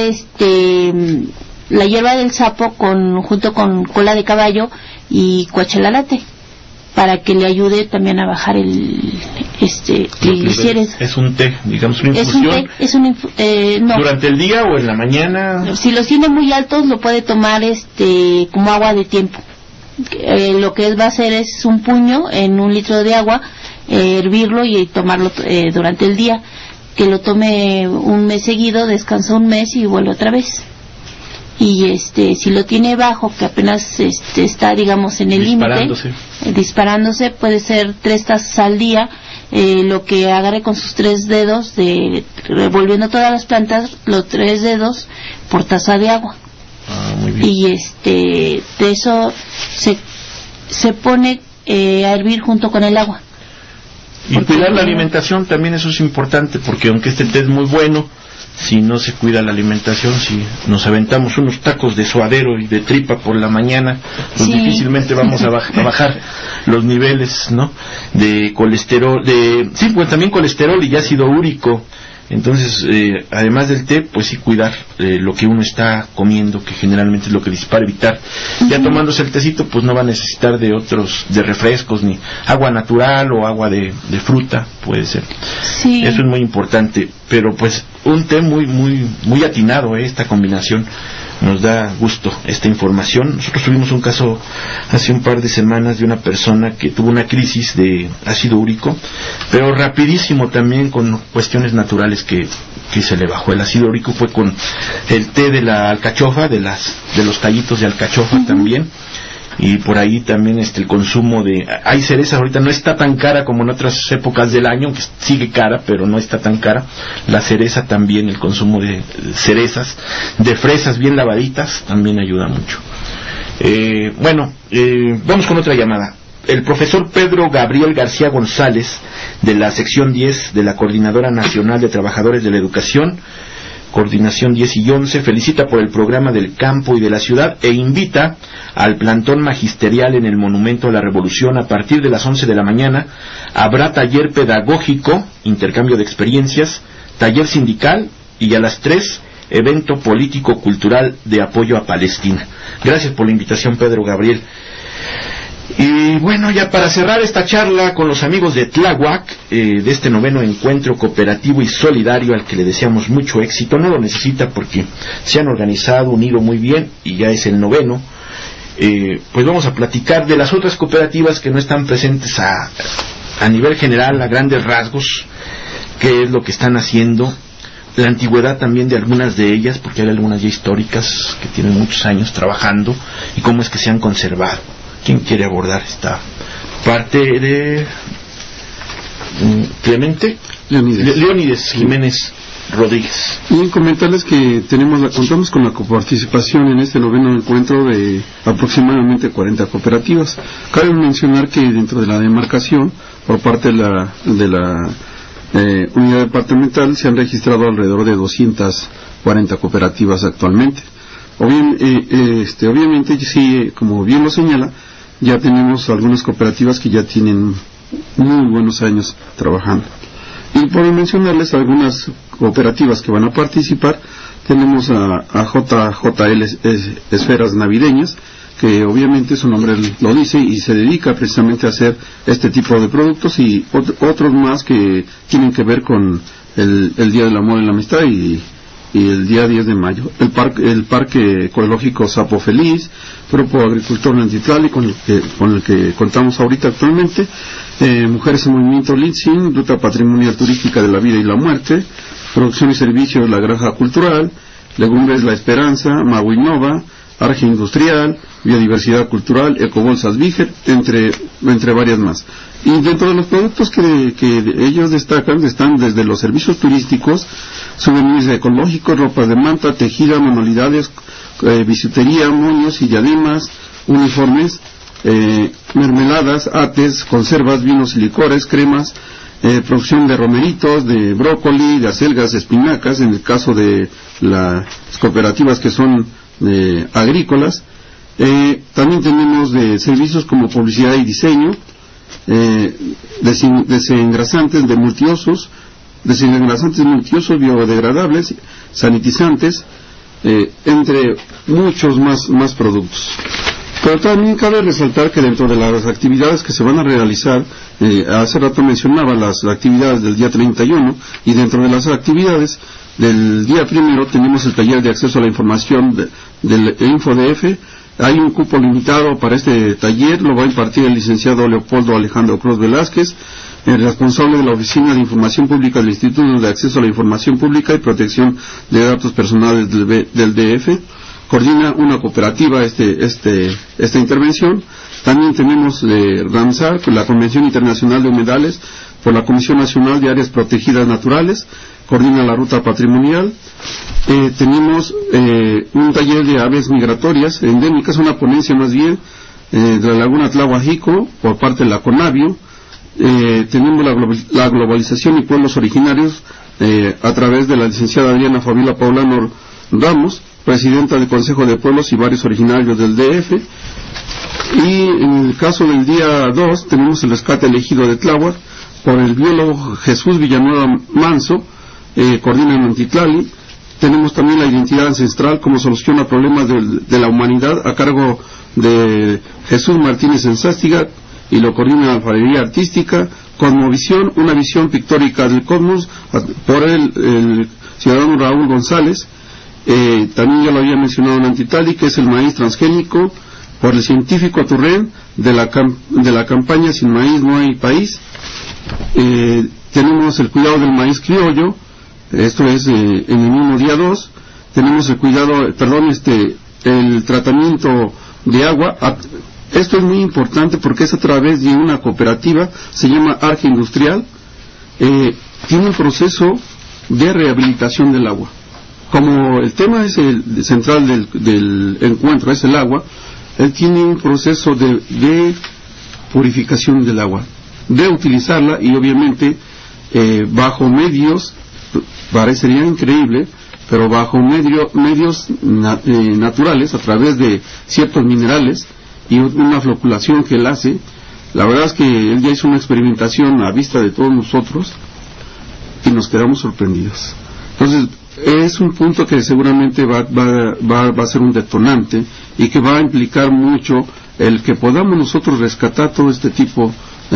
la hierba del sapo junto con cola de caballo y cuachelalate, para que le ayude también a bajar el triglicéridos. Es un té, digamos, una infusión. No. ¿Durante el día o en la mañana? Si los tiene muy altos lo puede tomar como agua de tiempo. Lo que va a hacer es un puño en 1 litro de agua, hervirlo y tomarlo durante el día. Que lo tome un mes seguido, descansa un mes y vuelve otra vez. Y si lo tiene bajo, que apenas está, digamos, en el límite, disparándose, puede ser 3 tazas al día. Lo que agarre con sus 3 dedos, revolviendo todas las plantas, los 3 dedos por taza de agua. Muy bien. Y de eso se pone a hervir junto con el agua. Y cuidar la alimentación también, eso es importante, porque aunque este té es muy bueno, si no se cuida la alimentación, si nos aventamos unos tacos de suadero y de tripa por la mañana, pues sí, difícilmente vamos a bajar los niveles, ¿no?, de colesterol, pues también colesterol y ácido úrico. Entonces, además del té, pues sí cuidar lo que uno está comiendo, que generalmente es lo que dispara, evitar. Ya tomándose el tecito, pues no va a necesitar de refrescos, ni agua natural o agua de fruta, puede ser. Sí. Eso es muy importante. Pero pues un té muy atinado, esta combinación. Nos da gusto esta información. Nosotros tuvimos un caso hace un par de semanas de una persona que tuvo una crisis de ácido úrico, pero rapidísimo también con cuestiones naturales que se le bajó el ácido úrico. Fue con el té de la alcachofa, de los tallitos de alcachofa también. Y por ahí también el consumo de... Hay cereza, ahorita no está tan cara como en otras épocas del año, que sigue cara, pero no está tan cara. La cereza también, el consumo de cerezas, de fresas bien lavaditas, también ayuda mucho. Vamos con otra llamada. El profesor Pedro Gabriel García González, de la sección 10 de la Coordinadora Nacional de Trabajadores de la Educación, Coordinación 10 y 11, felicita por el programa del campo y de la ciudad e invita al plantón magisterial en el Monumento a la Revolución. A partir de las 11 de la mañana habrá taller pedagógico, intercambio de experiencias, taller sindical y a las 3 evento político-cultural de apoyo a Palestina. Gracias por la invitación, Pedro Gabriel. Y bueno, ya para cerrar esta charla con los amigos de Tláhuac, de este 9º encuentro cooperativo y solidario al que le deseamos mucho éxito. No lo necesita porque se han organizado, unido muy bien y ya es el 9º. Pues vamos a platicar de las otras cooperativas que no están presentes a nivel general, a grandes rasgos, qué es lo que están haciendo, la antigüedad también de algunas de ellas, porque hay algunas ya históricas que tienen muchos años trabajando, y cómo es que se han conservado. ¿Quién quiere abordar esta parte de Clemente? Leónides Jiménez Rodríguez. Y comentarles que contamos con la coparticipación en este 9º encuentro de aproximadamente 40 cooperativas. Cabe mencionar que dentro de la demarcación, por parte de la unidad departamental, se han registrado alrededor de 240 cooperativas actualmente. Obviamente, sí, como bien lo señala, ya tenemos algunas cooperativas que ya tienen muy buenos años trabajando. Y por mencionarles algunas cooperativas que van a participar, tenemos a JJL Esferas Navideñas, que obviamente su nombre lo dice y se dedica precisamente a hacer este tipo de productos, y otros más que tienen que ver con el Día del Amor y la Amistad y el día 10 de mayo. El Parque Ecológico Sapo Feliz, Grupo Agricultor Nantitlali, con el que contamos ahorita actualmente, Mujeres en Movimiento Litzin, Ruta Patrimonial Turística de la Vida y la Muerte, Producción y Servicios La Granja Cultural, Legumbres La Esperanza, Mahuinova, Arge Industrial, Biodiversidad Cultural, Ecobolsas Víger, entre varias más. Y dentro de los productos que ellos destacan están desde los servicios turísticos, souvenirs ecológicos, ropa de manta, tejida, manualidades, bisutería, moños y diademas, uniformes, mermeladas, ates, conservas, vinos y licores, cremas, producción de romeritos, de brócoli, de acelgas, de espinacas, en el caso de las cooperativas que son agrícolas. También tenemos de servicios como publicidad y diseño, desengrasantes multiusos, biodegradables, sanitizantes, entre muchos más productos. Pero también cabe resaltar que dentro de las actividades que se van a realizar, hace rato mencionaba las actividades del día 31, y dentro de las actividades del día 1 tenemos el taller de acceso a la información del InfoDF. Hay un cupo limitado para este taller, lo va a impartir el licenciado Leopoldo Alejandro Cruz Velázquez, el responsable de la Oficina de Información Pública del Instituto de Acceso a la Información Pública y Protección de Datos Personales del DF. Coordina una cooperativa esta intervención. También tenemos RAMSAR, la Convención Internacional de Humedales, por la Comisión Nacional de Áreas Protegidas Naturales, coordina la ruta patrimonial. Tenemos un taller de aves migratorias endémicas, una ponencia más bien, de la Laguna Tlahuajico, por parte de la CONAVIO. Tenemos la globalización y pueblos originarios, a través de la licenciada Adriana Fabiola Paulano Ramos, presidenta del Consejo de Pueblos y Barrios Originarios del DF. Y en el caso del día 2 tenemos el rescate elegido de Tláhuac por el biólogo Jesús Villanueva Manso, coordina en Nantitlali. Tenemos también la identidad ancestral como solución a problemas de la humanidad, a cargo de Jesús Martínez Enzástiga, y lo coordina la alfarería artística. Cosmovisión, una visión pictórica del cosmos, por el ciudadano Raúl González. también ya lo había mencionado en Antitali, que es el maíz transgénico por el científico Turren de la campaña Sin Maíz No Hay País. Tenemos el cuidado del maíz criollo, esto es en el mismo día 2. Tenemos el cuidado, el tratamiento de agua. Esto es muy importante porque es a través de una cooperativa, se llama Arge Industrial. Tiene un proceso de rehabilitación del agua. Como el tema es el central del encuentro, es el agua, él tiene un proceso de purificación del agua, de utilizarla y obviamente bajo medios, parecería increíble, pero bajo medios naturales, a través de ciertos minerales y una floculación que él hace. La verdad es que él ya hizo una experimentación a vista de todos nosotros y nos quedamos sorprendidos. Entonces, es un punto que seguramente va a ser un detonante y que va a implicar mucho el que podamos nosotros rescatar todo este tipo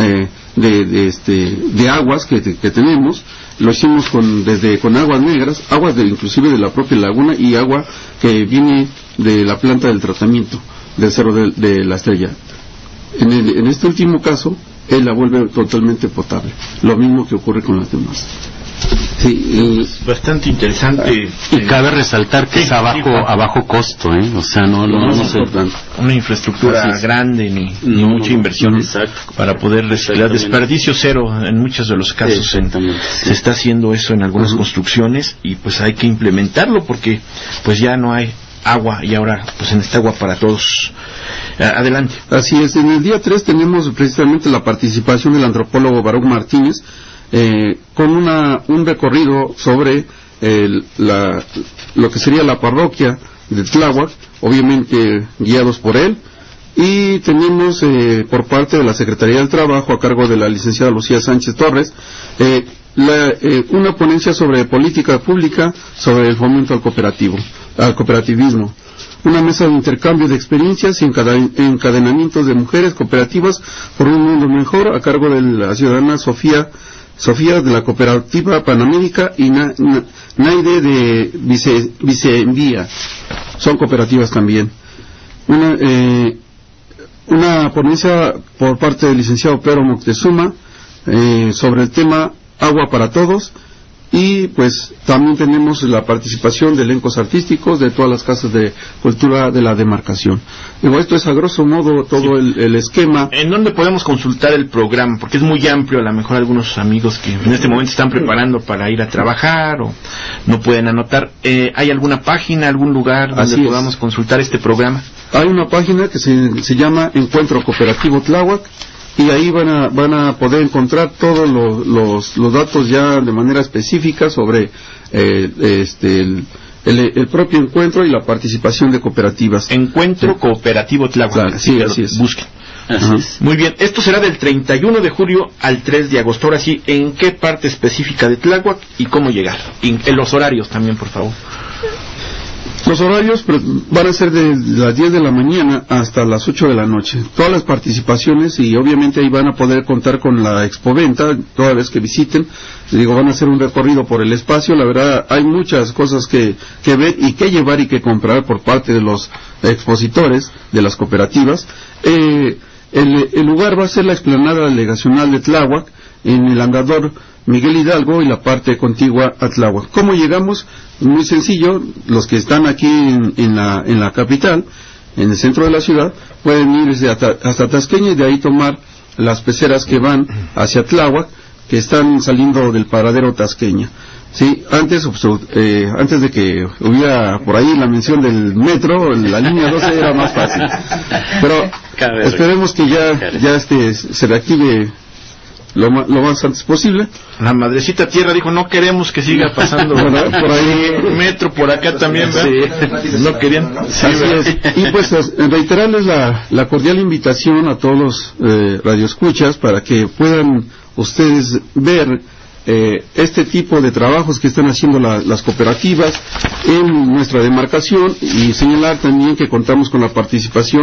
de aguas que tenemos. Lo hicimos con aguas negras, aguas inclusive de la propia laguna y agua que viene de la planta del tratamiento del Cerro de la Estrella. En este último caso, él la vuelve totalmente potable, lo mismo que ocurre con las demás. Sí, es bastante interesante. Y cabe resaltar que es a bajo costo, o sea, no es una infraestructura grande ni mucha inversión para poder reciclar. Desperdicio cero en muchos de los casos. Se está haciendo eso en algunas construcciones y pues hay que implementarlo porque pues ya no hay agua y ahora pues en esta agua para todos. Adelante. Así es, en el día 3 tenemos precisamente la participación del antropólogo Baruch Martínez con un recorrido sobre lo que sería la parroquia de Tláhuac, obviamente guiados por él, y tenemos por parte de la Secretaría del Trabajo a cargo de la licenciada Lucía Sánchez Torres una ponencia sobre política pública sobre el fomento al cooperativismo, una mesa de intercambio de experiencias y encadenamientos de mujeres cooperativas por un mundo mejor a cargo de la ciudadana Sofía de la Cooperativa Panamérica y Naide de Viceenvía, son cooperativas también. Una ponencia por parte del licenciado Pedro Moctezuma sobre el tema Agua para Todos, y pues también tenemos la participación de elencos artísticos de todas las casas de cultura de la demarcación. Digo, esto es a grosso modo todo el esquema. ¿En dónde podemos consultar el programa? Porque es muy amplio, a lo mejor algunos amigos que en este momento están preparando para ir a trabajar o no pueden anotar. ¿Hay alguna página, algún lugar donde podamos consultar este programa? Hay una página que se llama Encuentro Cooperativo Tláhuac, y ahí van a poder encontrar todos los datos ya de manera específica sobre el propio encuentro y la participación de cooperativas. Encuentro Cooperativo Tláhuac. Claro, sí, así es. Busquen. Muy bien, esto será del 31 de julio al 3 de agosto. Ahora sí, ¿en qué parte específica de Tláhuac y cómo llegar? En los horarios también, por favor. Los horarios van a ser de las 10 de la mañana hasta las 8 de la noche. Todas las participaciones, y obviamente ahí van a poder contar con la expoventa toda vez que visiten. Van a hacer un recorrido por el espacio. La verdad, hay muchas cosas que ver y que llevar y que comprar por parte de los expositores de las cooperativas. El lugar va a ser la explanada delegacional de Tláhuac, en el andador Miguel Hidalgo y la parte contigua a Tláhuac. ¿Cómo llegamos? Muy sencillo. Los que están aquí en la capital, en el centro de la ciudad, pueden ir hasta Tasqueña y de ahí tomar las peceras que van hacia Tláhuac, que están saliendo del paradero Tasqueña. Sí, antes de que hubiera por ahí la mención del metro, la línea 12 era más fácil. Pero esperemos que ya se reactive lo más antes posible. La madrecita tierra dijo, no queremos que siga pasando por ahí metro, por acá también, ¿verdad? Sí. No querían. Sí, así es. Y pues reiterarles la cordial invitación a todos los radioescuchas para que puedan ustedes ver este tipo de trabajos que están haciendo las cooperativas en nuestra demarcación, y señalar también que contamos con la participación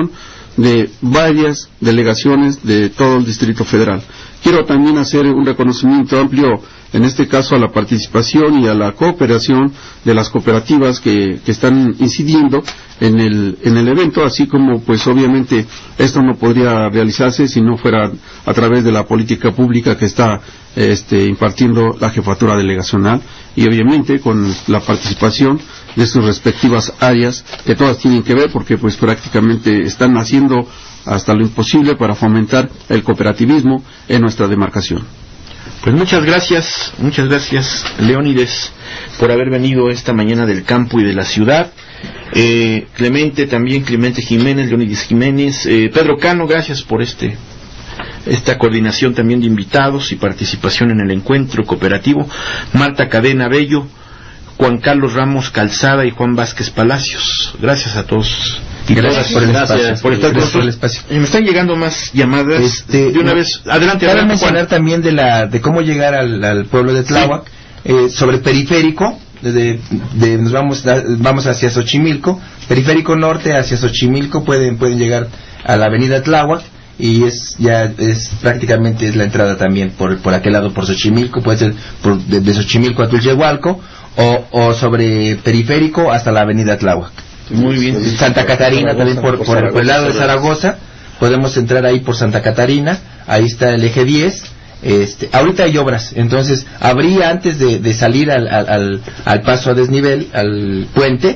de varias delegaciones de todo el Distrito Federal. Quiero también hacer un reconocimiento amplio, en este caso, a la participación y a la cooperación de las cooperativas que están incidiendo en el evento, así como, pues, obviamente, esto no podría realizarse si no fuera a través de la política pública que está impartiendo la jefatura delegacional, y obviamente con la participación de sus respectivas áreas, que todas tienen que ver, porque pues prácticamente están haciendo hasta lo imposible para fomentar el cooperativismo en nuestra demarcación. Pues muchas gracias, Leónides, por haber venido esta mañana del campo y de la ciudad. Clemente Jiménez, Leónides Jiménez, Pedro Cano, gracias por esta coordinación también de invitados y participación en el encuentro cooperativo. Marta Cadena Bello, Juan Carlos Ramos Calzada y Juan Vázquez Palacios. Gracias a todos. Y gracias por estar con el espacio. Me están llegando más llamadas de una vez. Adelante. Para mencionar también de cómo llegar al pueblo de Tláhuac, sobre periférico, nos vamos hacia Xochimilco, periférico norte hacia Xochimilco, pueden llegar a la avenida Tláhuac, y es prácticamente la entrada también por aquel lado, por Xochimilco, puede ser de Xochimilco a Tulyehualco, o sobre periférico hasta la avenida Tláhuac. Muy bien. Santa Catarina también por el lado de Zaragoza, podemos entrar ahí por Santa Catarina, ahí está el eje 10. Ahorita hay obras, entonces habría, antes de salir al paso a desnivel, al puente,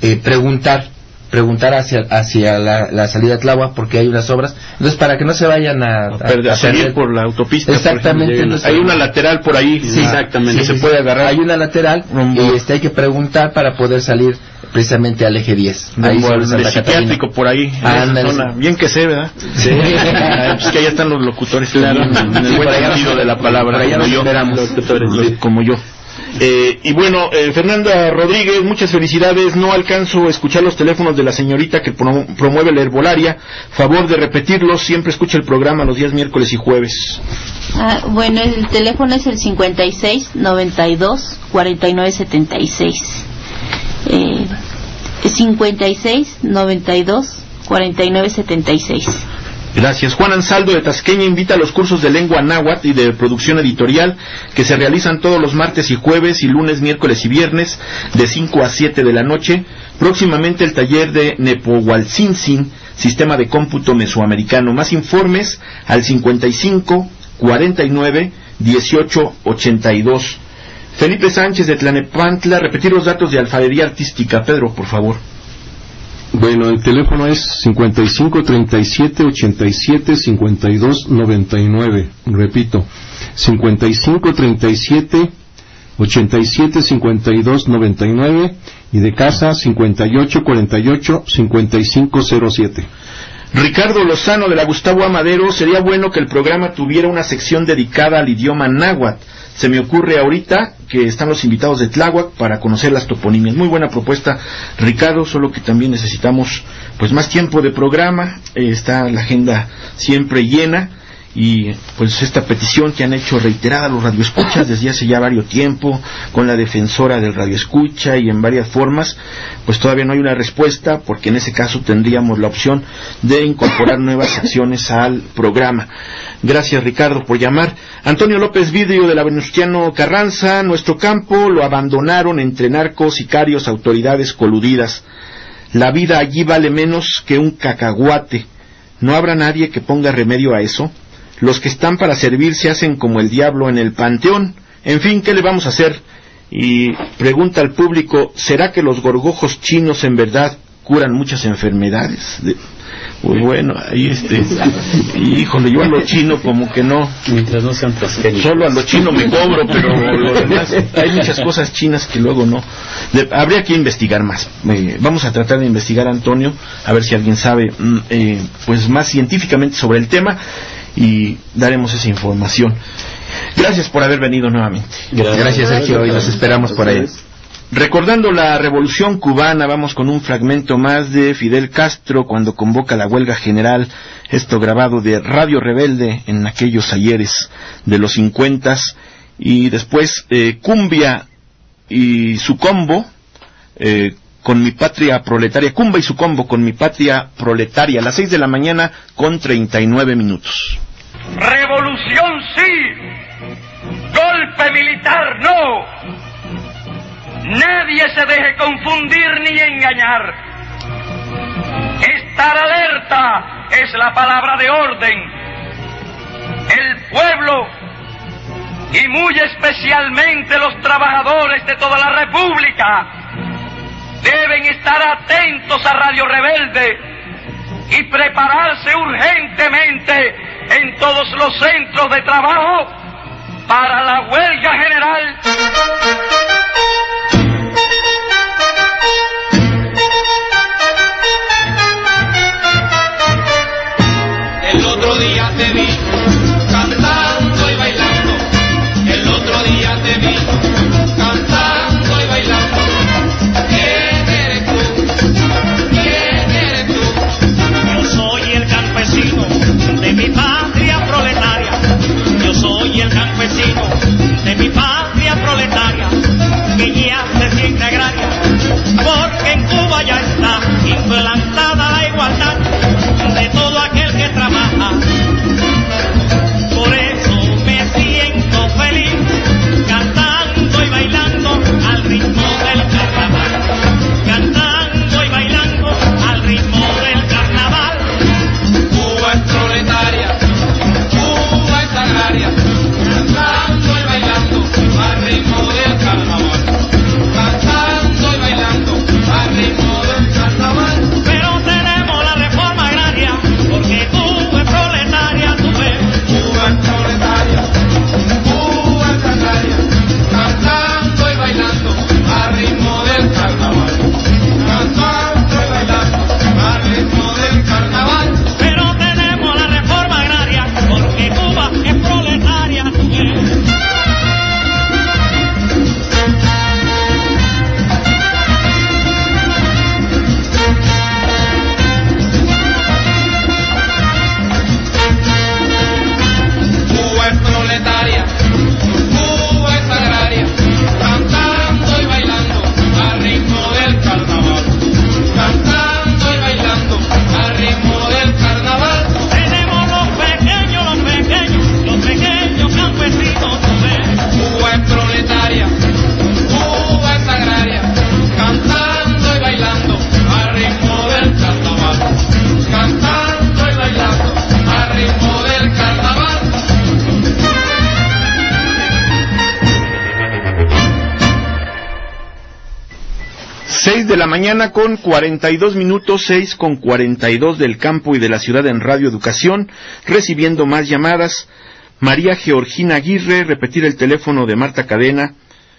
preguntar hacia la salida de Tláhuac, porque hay unas obras, entonces para que no se vayan a salir por la autopista. Exactamente. Hay una lateral por ahí. Sí, exactamente. Se puede agarrar. Hay una lateral y hay que preguntar para poder salir precisamente al eje 10. Ahí sobre Santa Catarina. Por ahí. Zona. Bien que sé, ¿verdad? Sí. Es que allá están los locutores. Claro. En el buen sentido de la palabra. Por allá nos esperamos. Como yo. Y bueno, Fernanda Rodríguez, muchas felicidades. No alcanzo a escuchar los teléfonos de la señorita que promueve la herbolaria. Favor de repetirlos. Siempre escucha el programa los días miércoles y jueves. Bueno, el teléfono es el 56 92 49 76. 56 92 49 76. Gracias. Juan Ansaldo de Tasqueña invita a los cursos de lengua náhuatl y de producción editorial que se realizan todos los martes y jueves y lunes, miércoles y viernes de 5 a 7 de la noche. Próximamente el taller de Nepohualtzin, sistema de cómputo mesoamericano. Más informes al 55 49 18 82. Felipe Sánchez de Tlanepantla, repetir los datos de alfarería artística. Pedro, por favor. Bueno, el teléfono es 55 37 87 52 99. Repito, 55 37 87 52 99, y de casa 58 48 55 07. Ricardo Lozano de la Gustavo Amadero, sería bueno que el programa tuviera una sección dedicada al idioma náhuatl. Se me ocurre ahorita que están los invitados de Tláhuac para conocer las toponimias. Muy buena propuesta, Ricardo, solo que también necesitamos pues más tiempo de programa. Está la agenda siempre llena, y pues esta petición que han hecho reiterada los radioescuchas desde hace ya varios tiempo, con la defensora del radioescucha y en varias formas, pues todavía no hay una respuesta, porque en ese caso tendríamos la opción de incorporar nuevas secciones al programa. Gracias, Ricardo, por llamar. Antonio López Vidrio de la Venustiano Carranza, nuestro campo lo abandonaron entre narcos, sicarios, autoridades coludidas. La vida allí vale menos que un cacahuate. ¿No habrá nadie que ponga remedio a eso? Los que están para servir se hacen como el diablo en el panteón. En fin, ¿qué le vamos a hacer? Y pregunta al público, ¿será que los gorgojos chinos en verdad curan muchas enfermedades? Pues bueno, ahí híjole, yo a lo chino como que no. Mientras no sean transgénicos. Solo a lo chino me cobro, pero lo demás, hay muchas cosas chinas que luego no. Habría que investigar más. Vamos a tratar de investigar, Antonio, a ver si alguien sabe pues más científicamente sobre el tema, y daremos esa información. Gracias por haber venido nuevamente. Gracias, Sergio, y nos esperamos por ahí. Recordando la Revolución Cubana, vamos con un fragmento más de Fidel Castro cuando convoca la huelga general, esto grabado de Radio Rebelde en aquellos ayeres de los 50s, y después Cumbia y su combo, con mi patria proletaria, Cumba y su combo con mi patria proletaria, a las 6 de la mañana con 39 minutos. Revolución sí, golpe militar no. Nadie se deje confundir ni engañar. Estar alerta es la palabra de orden. El pueblo, y muy especialmente los trabajadores de toda la República, deben estar atentos a Radio Rebelde y prepararse urgentemente en todos los centros de trabajo para la huelga general. El otro día te vi cantando y bailando. El otro día te vi cantando y bailando. ¿Quién eres tú? ¿Quién eres tú? Yo soy el campesino de mi patria proletaria. Yo soy el campesino de mi patria proletaria, que ya se siente agraria, porque en Cuba ya está implantada la igualdad de todo aquel que trabaja. Por eso me siento feliz, cantando y bailando al ritmo del carnaval. Cantando y bailando al ritmo del carnaval. Cuba es proletaria, Cuba es agraria, cantando y bailando al ritmo del carnaval. Cantando y bailando al ritmo del carnaval. Pero tenemos la reforma agraria, porque Cuba es proletaria, tú ves. Cuba es proletaria, Cuba es agraria, cantando y bailando al ritmo del carnaval. Cantando y bailando al ritmo del carnaval. Pero tenemos la reforma agraria, porque Cuba es proletaria, tú ves. Cuba es proletaria, Cuba es agraria, cantando y bailando al ritmo del carnaval. Cantando y bailando al ritmo del carnaval. Tenemos los pequeños campesinos, tú ves. Cuba es proletaria, Cuba es agraria, cantando y bailando al ritmo del carnaval. Cantando y bailando al ritmo del carnaval. 6 de la mañana con 42 minutos, 6 con 42 del campo y de la ciudad en Radio Educación, recibiendo más llamadas. María Georgina Aguirre, repetir el teléfono de Marta Cadena,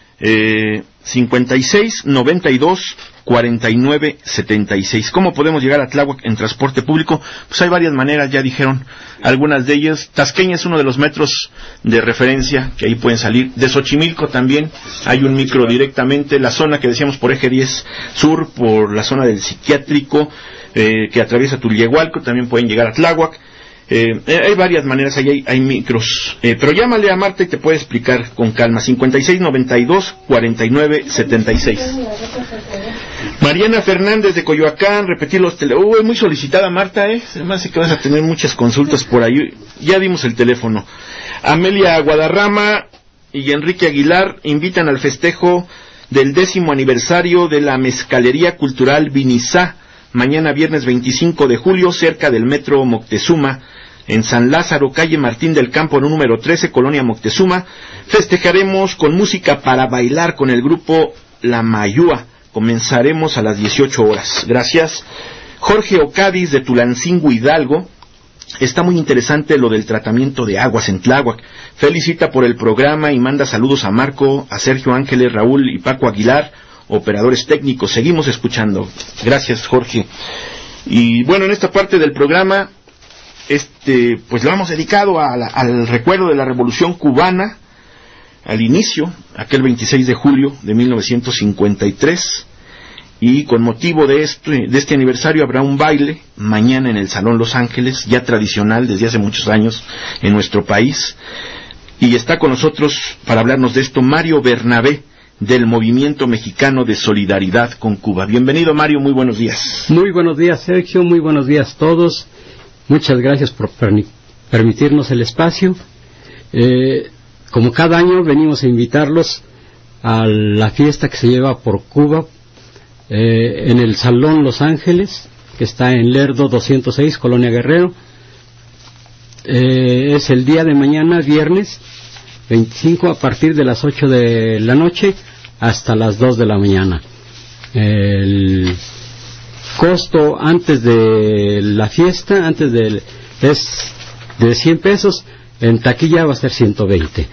56 92 49 76. ¿Cómo podemos llegar a Tláhuac en transporte público? Pues hay varias maneras, ya dijeron algunas de ellas. Tasqueña es uno de los metros de referencia que ahí pueden salir. De Xochimilco también hay un micro directamente. La zona que decíamos por Eje 10 Sur, por la zona del psiquiátrico, que atraviesa Tulyehualco, también pueden llegar a Tláhuac. Hay varias maneras, ahí hay micros, pero llámale a Marta y te puede explicar con calma. 56 92 49 76. Mariana Fernández de Coyoacán, repetir los teléfonos. Muy solicitada Marta, se me hace que vas a tener muchas consultas por ahí. Ya dimos el teléfono. Amelia Guadarrama y Enrique Aguilar invitan al festejo del 10º aniversario de la Mezcalería Cultural Vinizá, mañana viernes 25 de julio, cerca del Metro Moctezuma, en San Lázaro, calle Martín del Campo, número 13, Colonia Moctezuma. Festejaremos con música para bailar con el grupo La Mayúa. Comenzaremos a las 18 horas. Gracias. Jorge Ocadiz de Tulancingo, Hidalgo. Está muy interesante lo del tratamiento de aguas en Tláhuac. Felicita por el programa y manda saludos a Marco, a Sergio Ángeles, Raúl y Paco Aguilar, operadores técnicos. Seguimos escuchando. Gracias, Jorge. Y bueno, en esta parte del programa, pues lo hemos dedicado al recuerdo de la Revolución Cubana, al inicio, aquel 26 de julio de 1953, y con motivo de este aniversario habrá un baile mañana en el Salón Los Ángeles, ya tradicional desde hace muchos años en nuestro país, y está con nosotros para hablarnos de esto Mario Bernabé, del Movimiento Mexicano de Solidaridad con Cuba. Bienvenido, Mario, muy buenos días. Muy buenos días, Sergio, muy buenos días a todos. Muchas gracias por permitirnos el espacio. Como cada año venimos a invitarlos a la fiesta que se lleva por Cuba en el Salón Los Ángeles, que está en Lerdo 206, Colonia Guerrero. Es el día de mañana, viernes 25, a partir de las 8 de la noche hasta las 2 de la mañana. El costo antes de la fiesta, es de 100 pesos, en taquilla va a ser 120.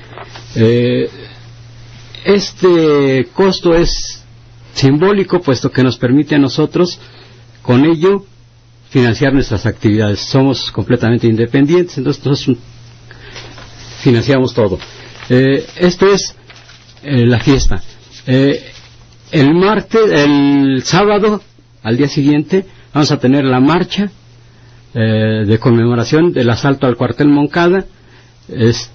Este costo es simbólico, puesto que nos permite a nosotros, con ello, financiar nuestras actividades. Somos completamente independientes, entonces nosotros financiamos todo. Esto es la fiesta. El sábado, al día siguiente, vamos a tener la marcha de conmemoración del asalto al cuartel Moncada. Es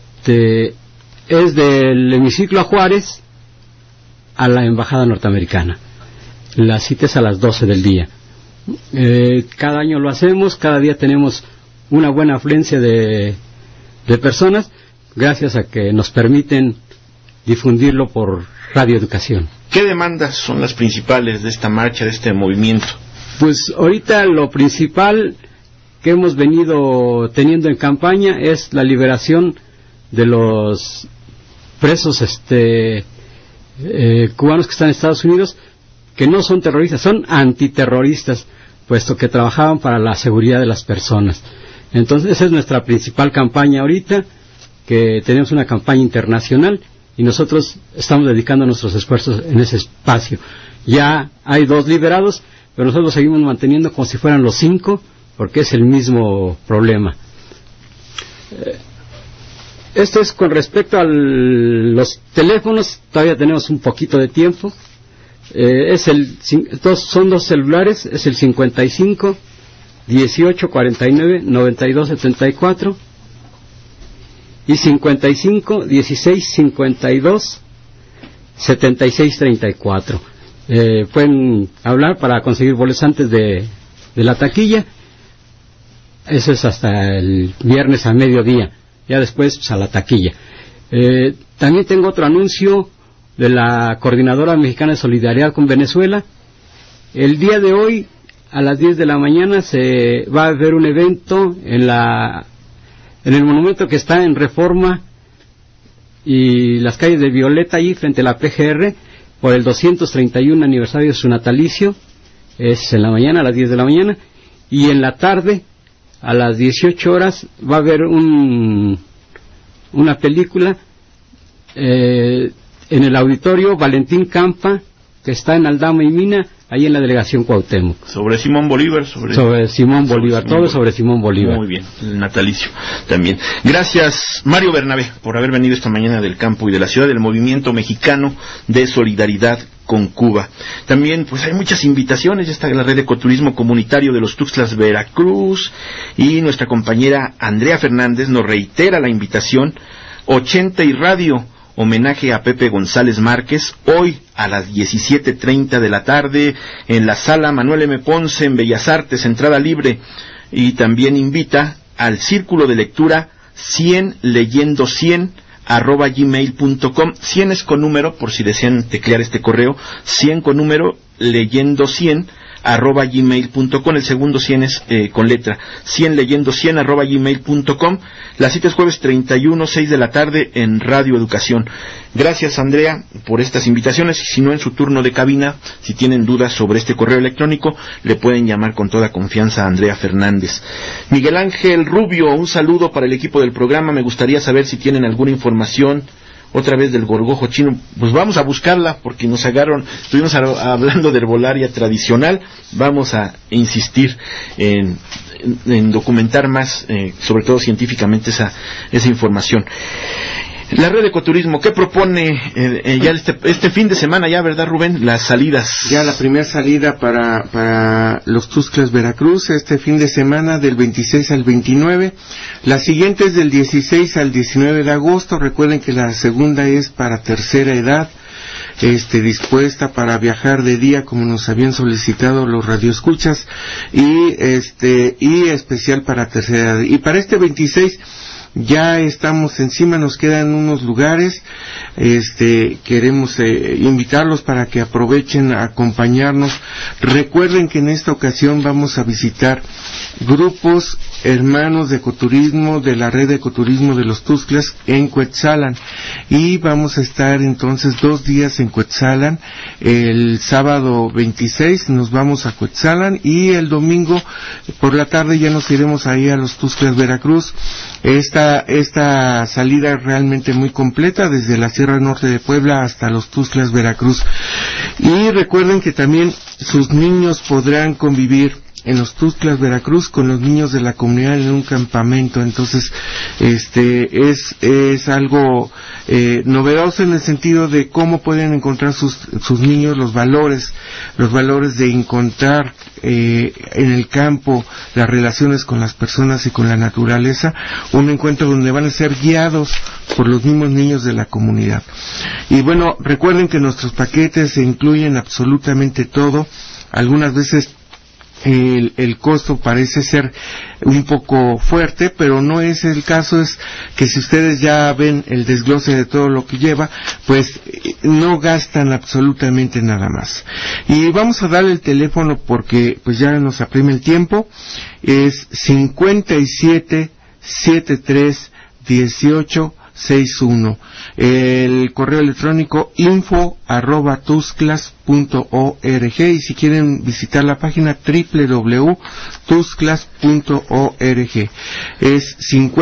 del hemiciclo a Juárez a la embajada norteamericana. La cita es a las 12 del día. Cada año lo hacemos, cada día tenemos una buena afluencia de personas, gracias a que nos permiten difundirlo por Radio Educación. ¿Qué demandas son las principales de esta marcha, de este movimiento? Pues ahorita lo principal que hemos venido teniendo en campaña es la liberación de los presos cubanos que están en Estados Unidos, que no son terroristas, son antiterroristas, puesto que trabajaban para la seguridad de las personas. Entonces esa es nuestra principal campaña ahorita, que tenemos una campaña internacional y nosotros estamos dedicando nuestros esfuerzos en ese espacio. Ya hay 2 liberados, pero nosotros seguimos manteniendo como si fueran los 5, porque es el mismo problema. Esto es con respecto a los teléfonos. Todavía tenemos un poquito de tiempo. Son 2 celulares, es el 55 18 49 92 74 y 55 16 52 76 34. Pueden hablar para conseguir boletos antes de la taquilla. Eso es hasta el viernes a mediodía, ya después pues, a la taquilla. También tengo otro anuncio de la Coordinadora Mexicana de Solidaridad con Venezuela. El día de hoy, a las 10 de la mañana, se va a haber un evento en el monumento que está en Reforma y las calles de Violeta, ahí frente a la PGR, por el 231 aniversario de su natalicio. Es en la mañana, a las 10 de la mañana, y en la tarde, a las 18 horas, va a haber una película en el auditorio Valentín Campa, que está en Aldama y Mina, ahí en la delegación Cuauhtémoc. Sobre Simón Bolívar. Sobre Simón Bolívar, todo sobre Simón Bolívar. Muy bien, el natalicio también. Gracias, Mario Bernabé, por haber venido esta mañana del campo y de la ciudad, del Movimiento Mexicano de Solidaridad con Cuba. También pues hay muchas invitaciones. Ya está la red de ecoturismo comunitario de los Tuxtlas, Veracruz, y nuestra compañera Andrea Fernández nos reitera la invitación. 80 y Radio, homenaje a Pepe González Márquez, hoy a las 17:30 de la tarde en la Sala Manuel M. Ponce en Bellas Artes, entrada libre. Y también invita al Círculo de Lectura 100 leyendo 100 @gmail.com. 100 es con número, por si desean teclear este correo, 100 con número, leyendo 100 @gmail.com. El segundo 100 es con letra, 100 leyendo 100 @gmail.com. La cita es jueves 31, 6 de la tarde en Radio Educación. Gracias, Andrea, por estas invitaciones. Y si no, en su turno de cabina, si tienen dudas sobre este correo electrónico, le pueden llamar con toda confianza a Andrea Fernández. Miguel Ángel Rubio, un saludo para el equipo del programa. Me gustaría saber si tienen alguna información otra vez del gorgojo chino. Pues vamos a buscarla, porque estuvimos hablando de herbolaria tradicional. Vamos a insistir en documentar más, sobre todo científicamente, esa información. La red de ecoturismo, ¿qué propone ya este fin de semana ya, verdad, Rubén? Las salidas. Ya la primera salida para los Tuxtlas, Veracruz, este fin de semana del 26 al 29. La siguiente es del 16 al 19 de agosto. Recuerden que la segunda es para tercera edad. dispuesta para viajar de día, como nos habían solicitado los radioescuchas, y especial para tercera edad. Y para este 26 ya estamos encima, nos quedan unos lugares, queremos invitarlos para que aprovechen a acompañarnos. Recuerden que en esta ocasión vamos a visitar grupos hermanos de ecoturismo, de la red de ecoturismo de los Tuxtlas en Cuetzalan, y vamos a estar entonces 2 días en Cuetzalan. El sábado 26 nos vamos a Cuetzalan y el domingo por la tarde ya nos iremos ahí a los Tuxtlas, Veracruz. Esta salida es realmente muy completa, desde la Sierra Norte de Puebla hasta los Tuxtlas, Veracruz. Y recuerden que también sus niños podrán convivir en los Tuxtlas, Veracruz, con los niños de la comunidad en un campamento. Entonces, es algo novedoso en el sentido de cómo pueden encontrar sus niños los valores de encontrar en el campo las relaciones con las personas y con la naturaleza, un encuentro donde van a ser guiados por los mismos niños de la comunidad. Y bueno, recuerden que nuestros paquetes incluyen absolutamente todo. Algunas veces el costo parece ser un poco fuerte, pero no es el caso. Es que si ustedes ya ven el desglose de todo lo que lleva, pues no gastan absolutamente nada más. Y vamos a darle el teléfono porque pues ya nos apremia el tiempo. Es 57731861. El correo electrónico info@tuxtlas.org, y si quieren visitar la página www.tuxtlas.org. Es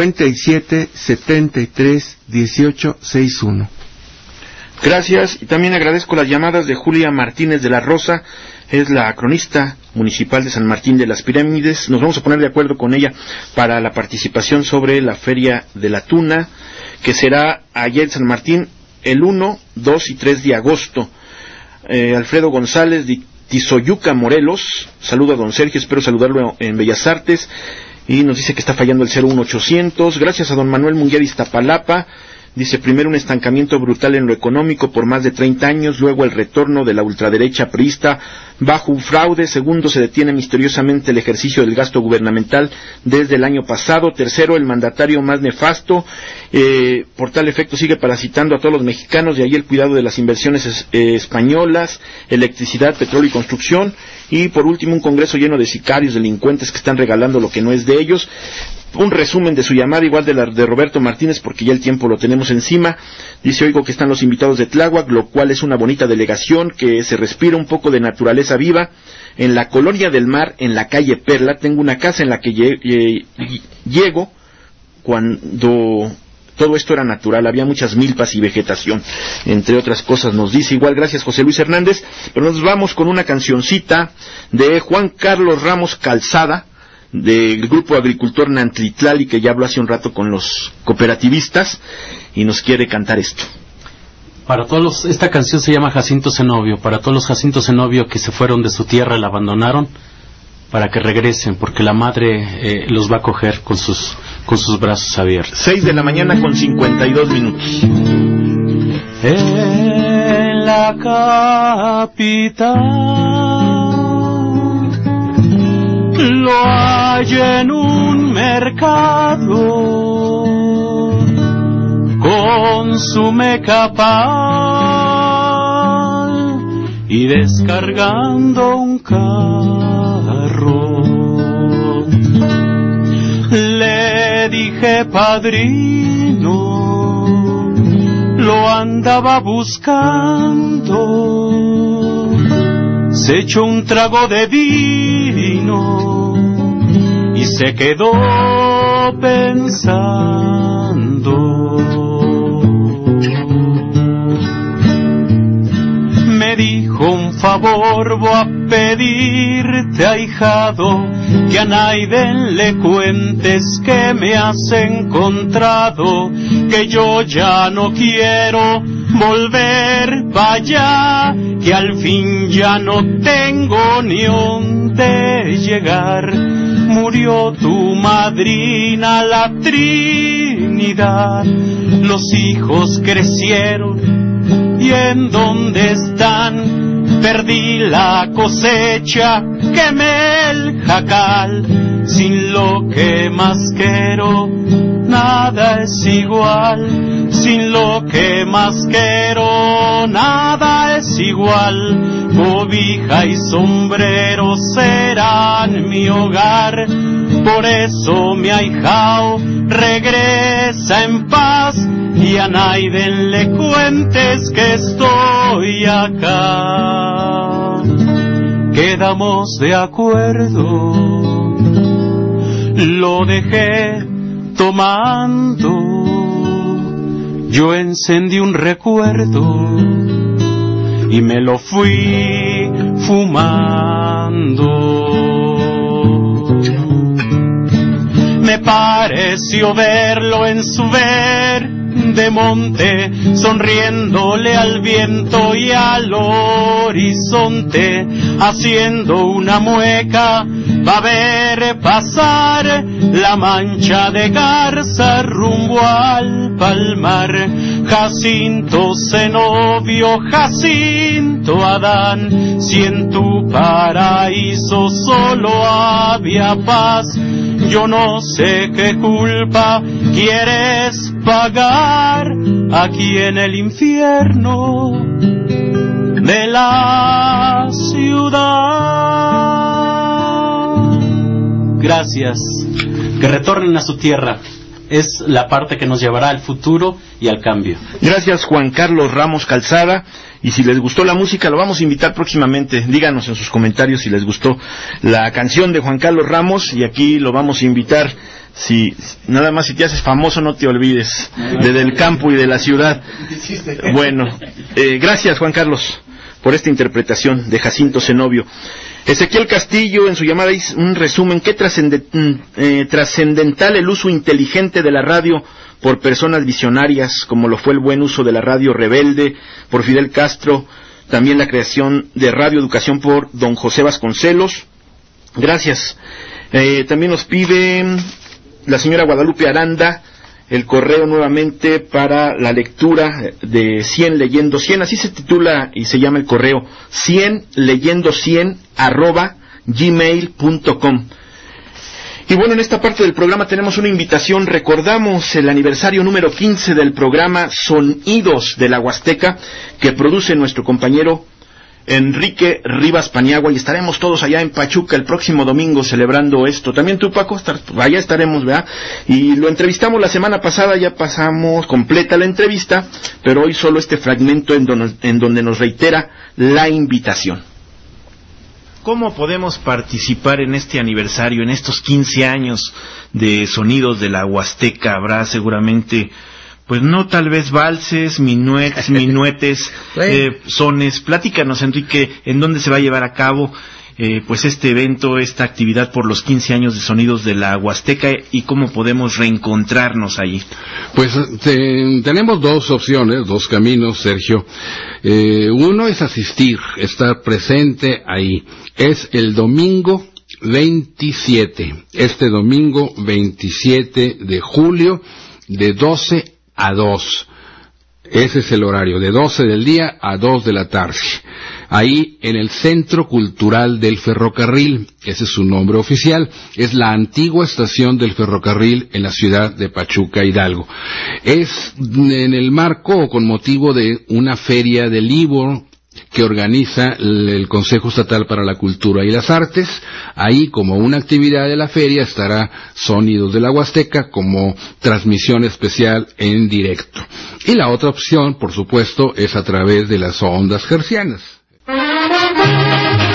57731861. Gracias, y también agradezco las llamadas de Julia Martínez de la Rosa, es la cronista municipal de San Martín de las Pirámides. Nos vamos a poner de acuerdo con ella para la participación sobre la Feria de la Tuna, que será allá en San Martín el 1, 2 y 3 de agosto. Alfredo González de Tizoyuca, Morelos, saluda a don Sergio, espero saludarlo en Bellas Artes, y nos dice que está fallando el 01800. Gracias a don Manuel Munguía de Iztapalapa. Dice, primero un estancamiento brutal en lo económico por más de 30 años, luego el retorno de la ultraderecha priista bajo un fraude, segundo se detiene misteriosamente el ejercicio del gasto gubernamental desde el año pasado, tercero el mandatario más nefasto, por tal efecto sigue parasitando a todos los mexicanos, de ahí el cuidado de las inversiones españolas, electricidad, petróleo y construcción, y por último un congreso lleno de sicarios, delincuentes que están regalando lo que no es de ellos. Un resumen de su llamada, igual de la de Roberto Martínez, porque ya el tiempo lo tenemos encima. Dice, oigo que están los invitados de Tláhuac, lo cual es una bonita delegación, que se respira un poco de naturaleza viva. En la Colonia del Mar, en la calle Perla, tengo una casa en la que llego cuando todo esto era natural, había muchas milpas y vegetación, entre otras cosas, nos dice. Igual, gracias José Luis Hernández, pero nos vamos con una cancioncita de Juan Carlos Ramos Calzada, del grupo agricultor Nantlitlali, que ya habló hace un rato con los cooperativistas y nos quiere cantar esto. Para todos esta canción se llama Jacinto Zenobio, para todos los Jacinto Zenobio que se fueron de su tierra y la abandonaron, para que regresen, porque la madre los va a coger con sus brazos abiertos. 6 de la mañana con 52 minutos. En la capital lo hay en un mercado con su mecapal y descargando un carro. Le dije, padrino, lo andaba buscando. Se echó un trago de vino y se quedó pensando. Me dijo, un favor voy a pedirte, ahijado, que a Naiden le cuentes que me has encontrado, que yo ya no quiero volver para allá, que al fin ya no tengo ni dónde llegar. Murió tu madrina, la Trinidad, los hijos crecieron ¿Y en dónde están? Perdí la cosecha, quemé el jacal, sin lo que más quiero, nada es igual, sin lo que más quiero, nada es igual, cobija y sombrero serán mi hogar, por eso mi ahijao regresa en paz, y a Naiden le cuentes que estoy acá. Quedamos de acuerdo, lo dejé tomando, yo encendí un recuerdo y me lo fui fumando. Me pareció verlo en su verde monte, sonriéndole al viento y al horizonte, haciendo una mueca, va a ver pasar la mancha de garza rumbo al palmar. Jacinto Zenobio, Jacinto Adán, si en tu paraíso solo había paz, yo no sé qué culpa quieres pagar aquí en el infierno de la ciudad. Gracias. Que retornen a su tierra. Es la parte que nos llevará al futuro y al cambio. Gracias, Juan Carlos Ramos Calzada. Y si les gustó la música, lo vamos a invitar próximamente. Díganos en sus comentarios si les gustó la canción de Juan Carlos Ramos, y aquí lo vamos a invitar. Si nada más, si te haces famoso, no te olvides de del campo y de la ciudad. Bueno, gracias, Juan Carlos, por esta interpretación de Jacinto Zenobio. Ezequiel Castillo en su llamada hizo un resumen: qué trascendental el uso inteligente de la radio por personas visionarias, como lo fue el buen uso de la radio Rebelde por Fidel Castro, también la creación de Radio Educación por don José Vasconcelos. Gracias. También nos pide la señora Guadalupe Aranda el correo nuevamente para la lectura de 100 leyendo 100, así se titula y se llama el correo, 100 leyendo 100 @gmail.com. Y bueno, en esta parte del programa tenemos una invitación. Recordamos el aniversario número 15 del programa Sonidos de la Huasteca, que produce nuestro compañero Enrique Rivas Paniagua, y estaremos todos allá en Pachuca el próximo domingo celebrando esto. También tú, Paco, allá estaremos, ¿verdad? Y lo entrevistamos la semana pasada, ya pasamos completa la entrevista, pero hoy solo este fragmento en donde nos reitera la invitación. ¿Cómo podemos participar en este aniversario, en estos 15 años de Sonidos de la Huasteca? Habrá seguramente, pues no tal vez valses, minuetes, sones. Platícanos, Enrique, en dónde se va a llevar a cabo pues este evento, esta actividad por los 15 años de Sonidos de la Huasteca, y cómo podemos reencontrarnos allí. Pues tenemos dos opciones, dos caminos, Sergio. Uno es asistir, estar presente ahí. Es el domingo 27, este domingo 27 de julio, de 12 a 2. Ese es el horario, de 12 del día a 2 de la tarde. Ahí en el Centro Cultural del Ferrocarril, ese es su nombre oficial, es la antigua estación del ferrocarril en la ciudad de Pachuca, Hidalgo. Es en el marco o con motivo de una feria del libro que organiza el Consejo Estatal para la Cultura y las Artes. Ahí, como una actividad de la feria, estará Sonidos de la Huasteca como transmisión especial en directo. Y la otra opción, por supuesto, es a través de las ondas hertzianas.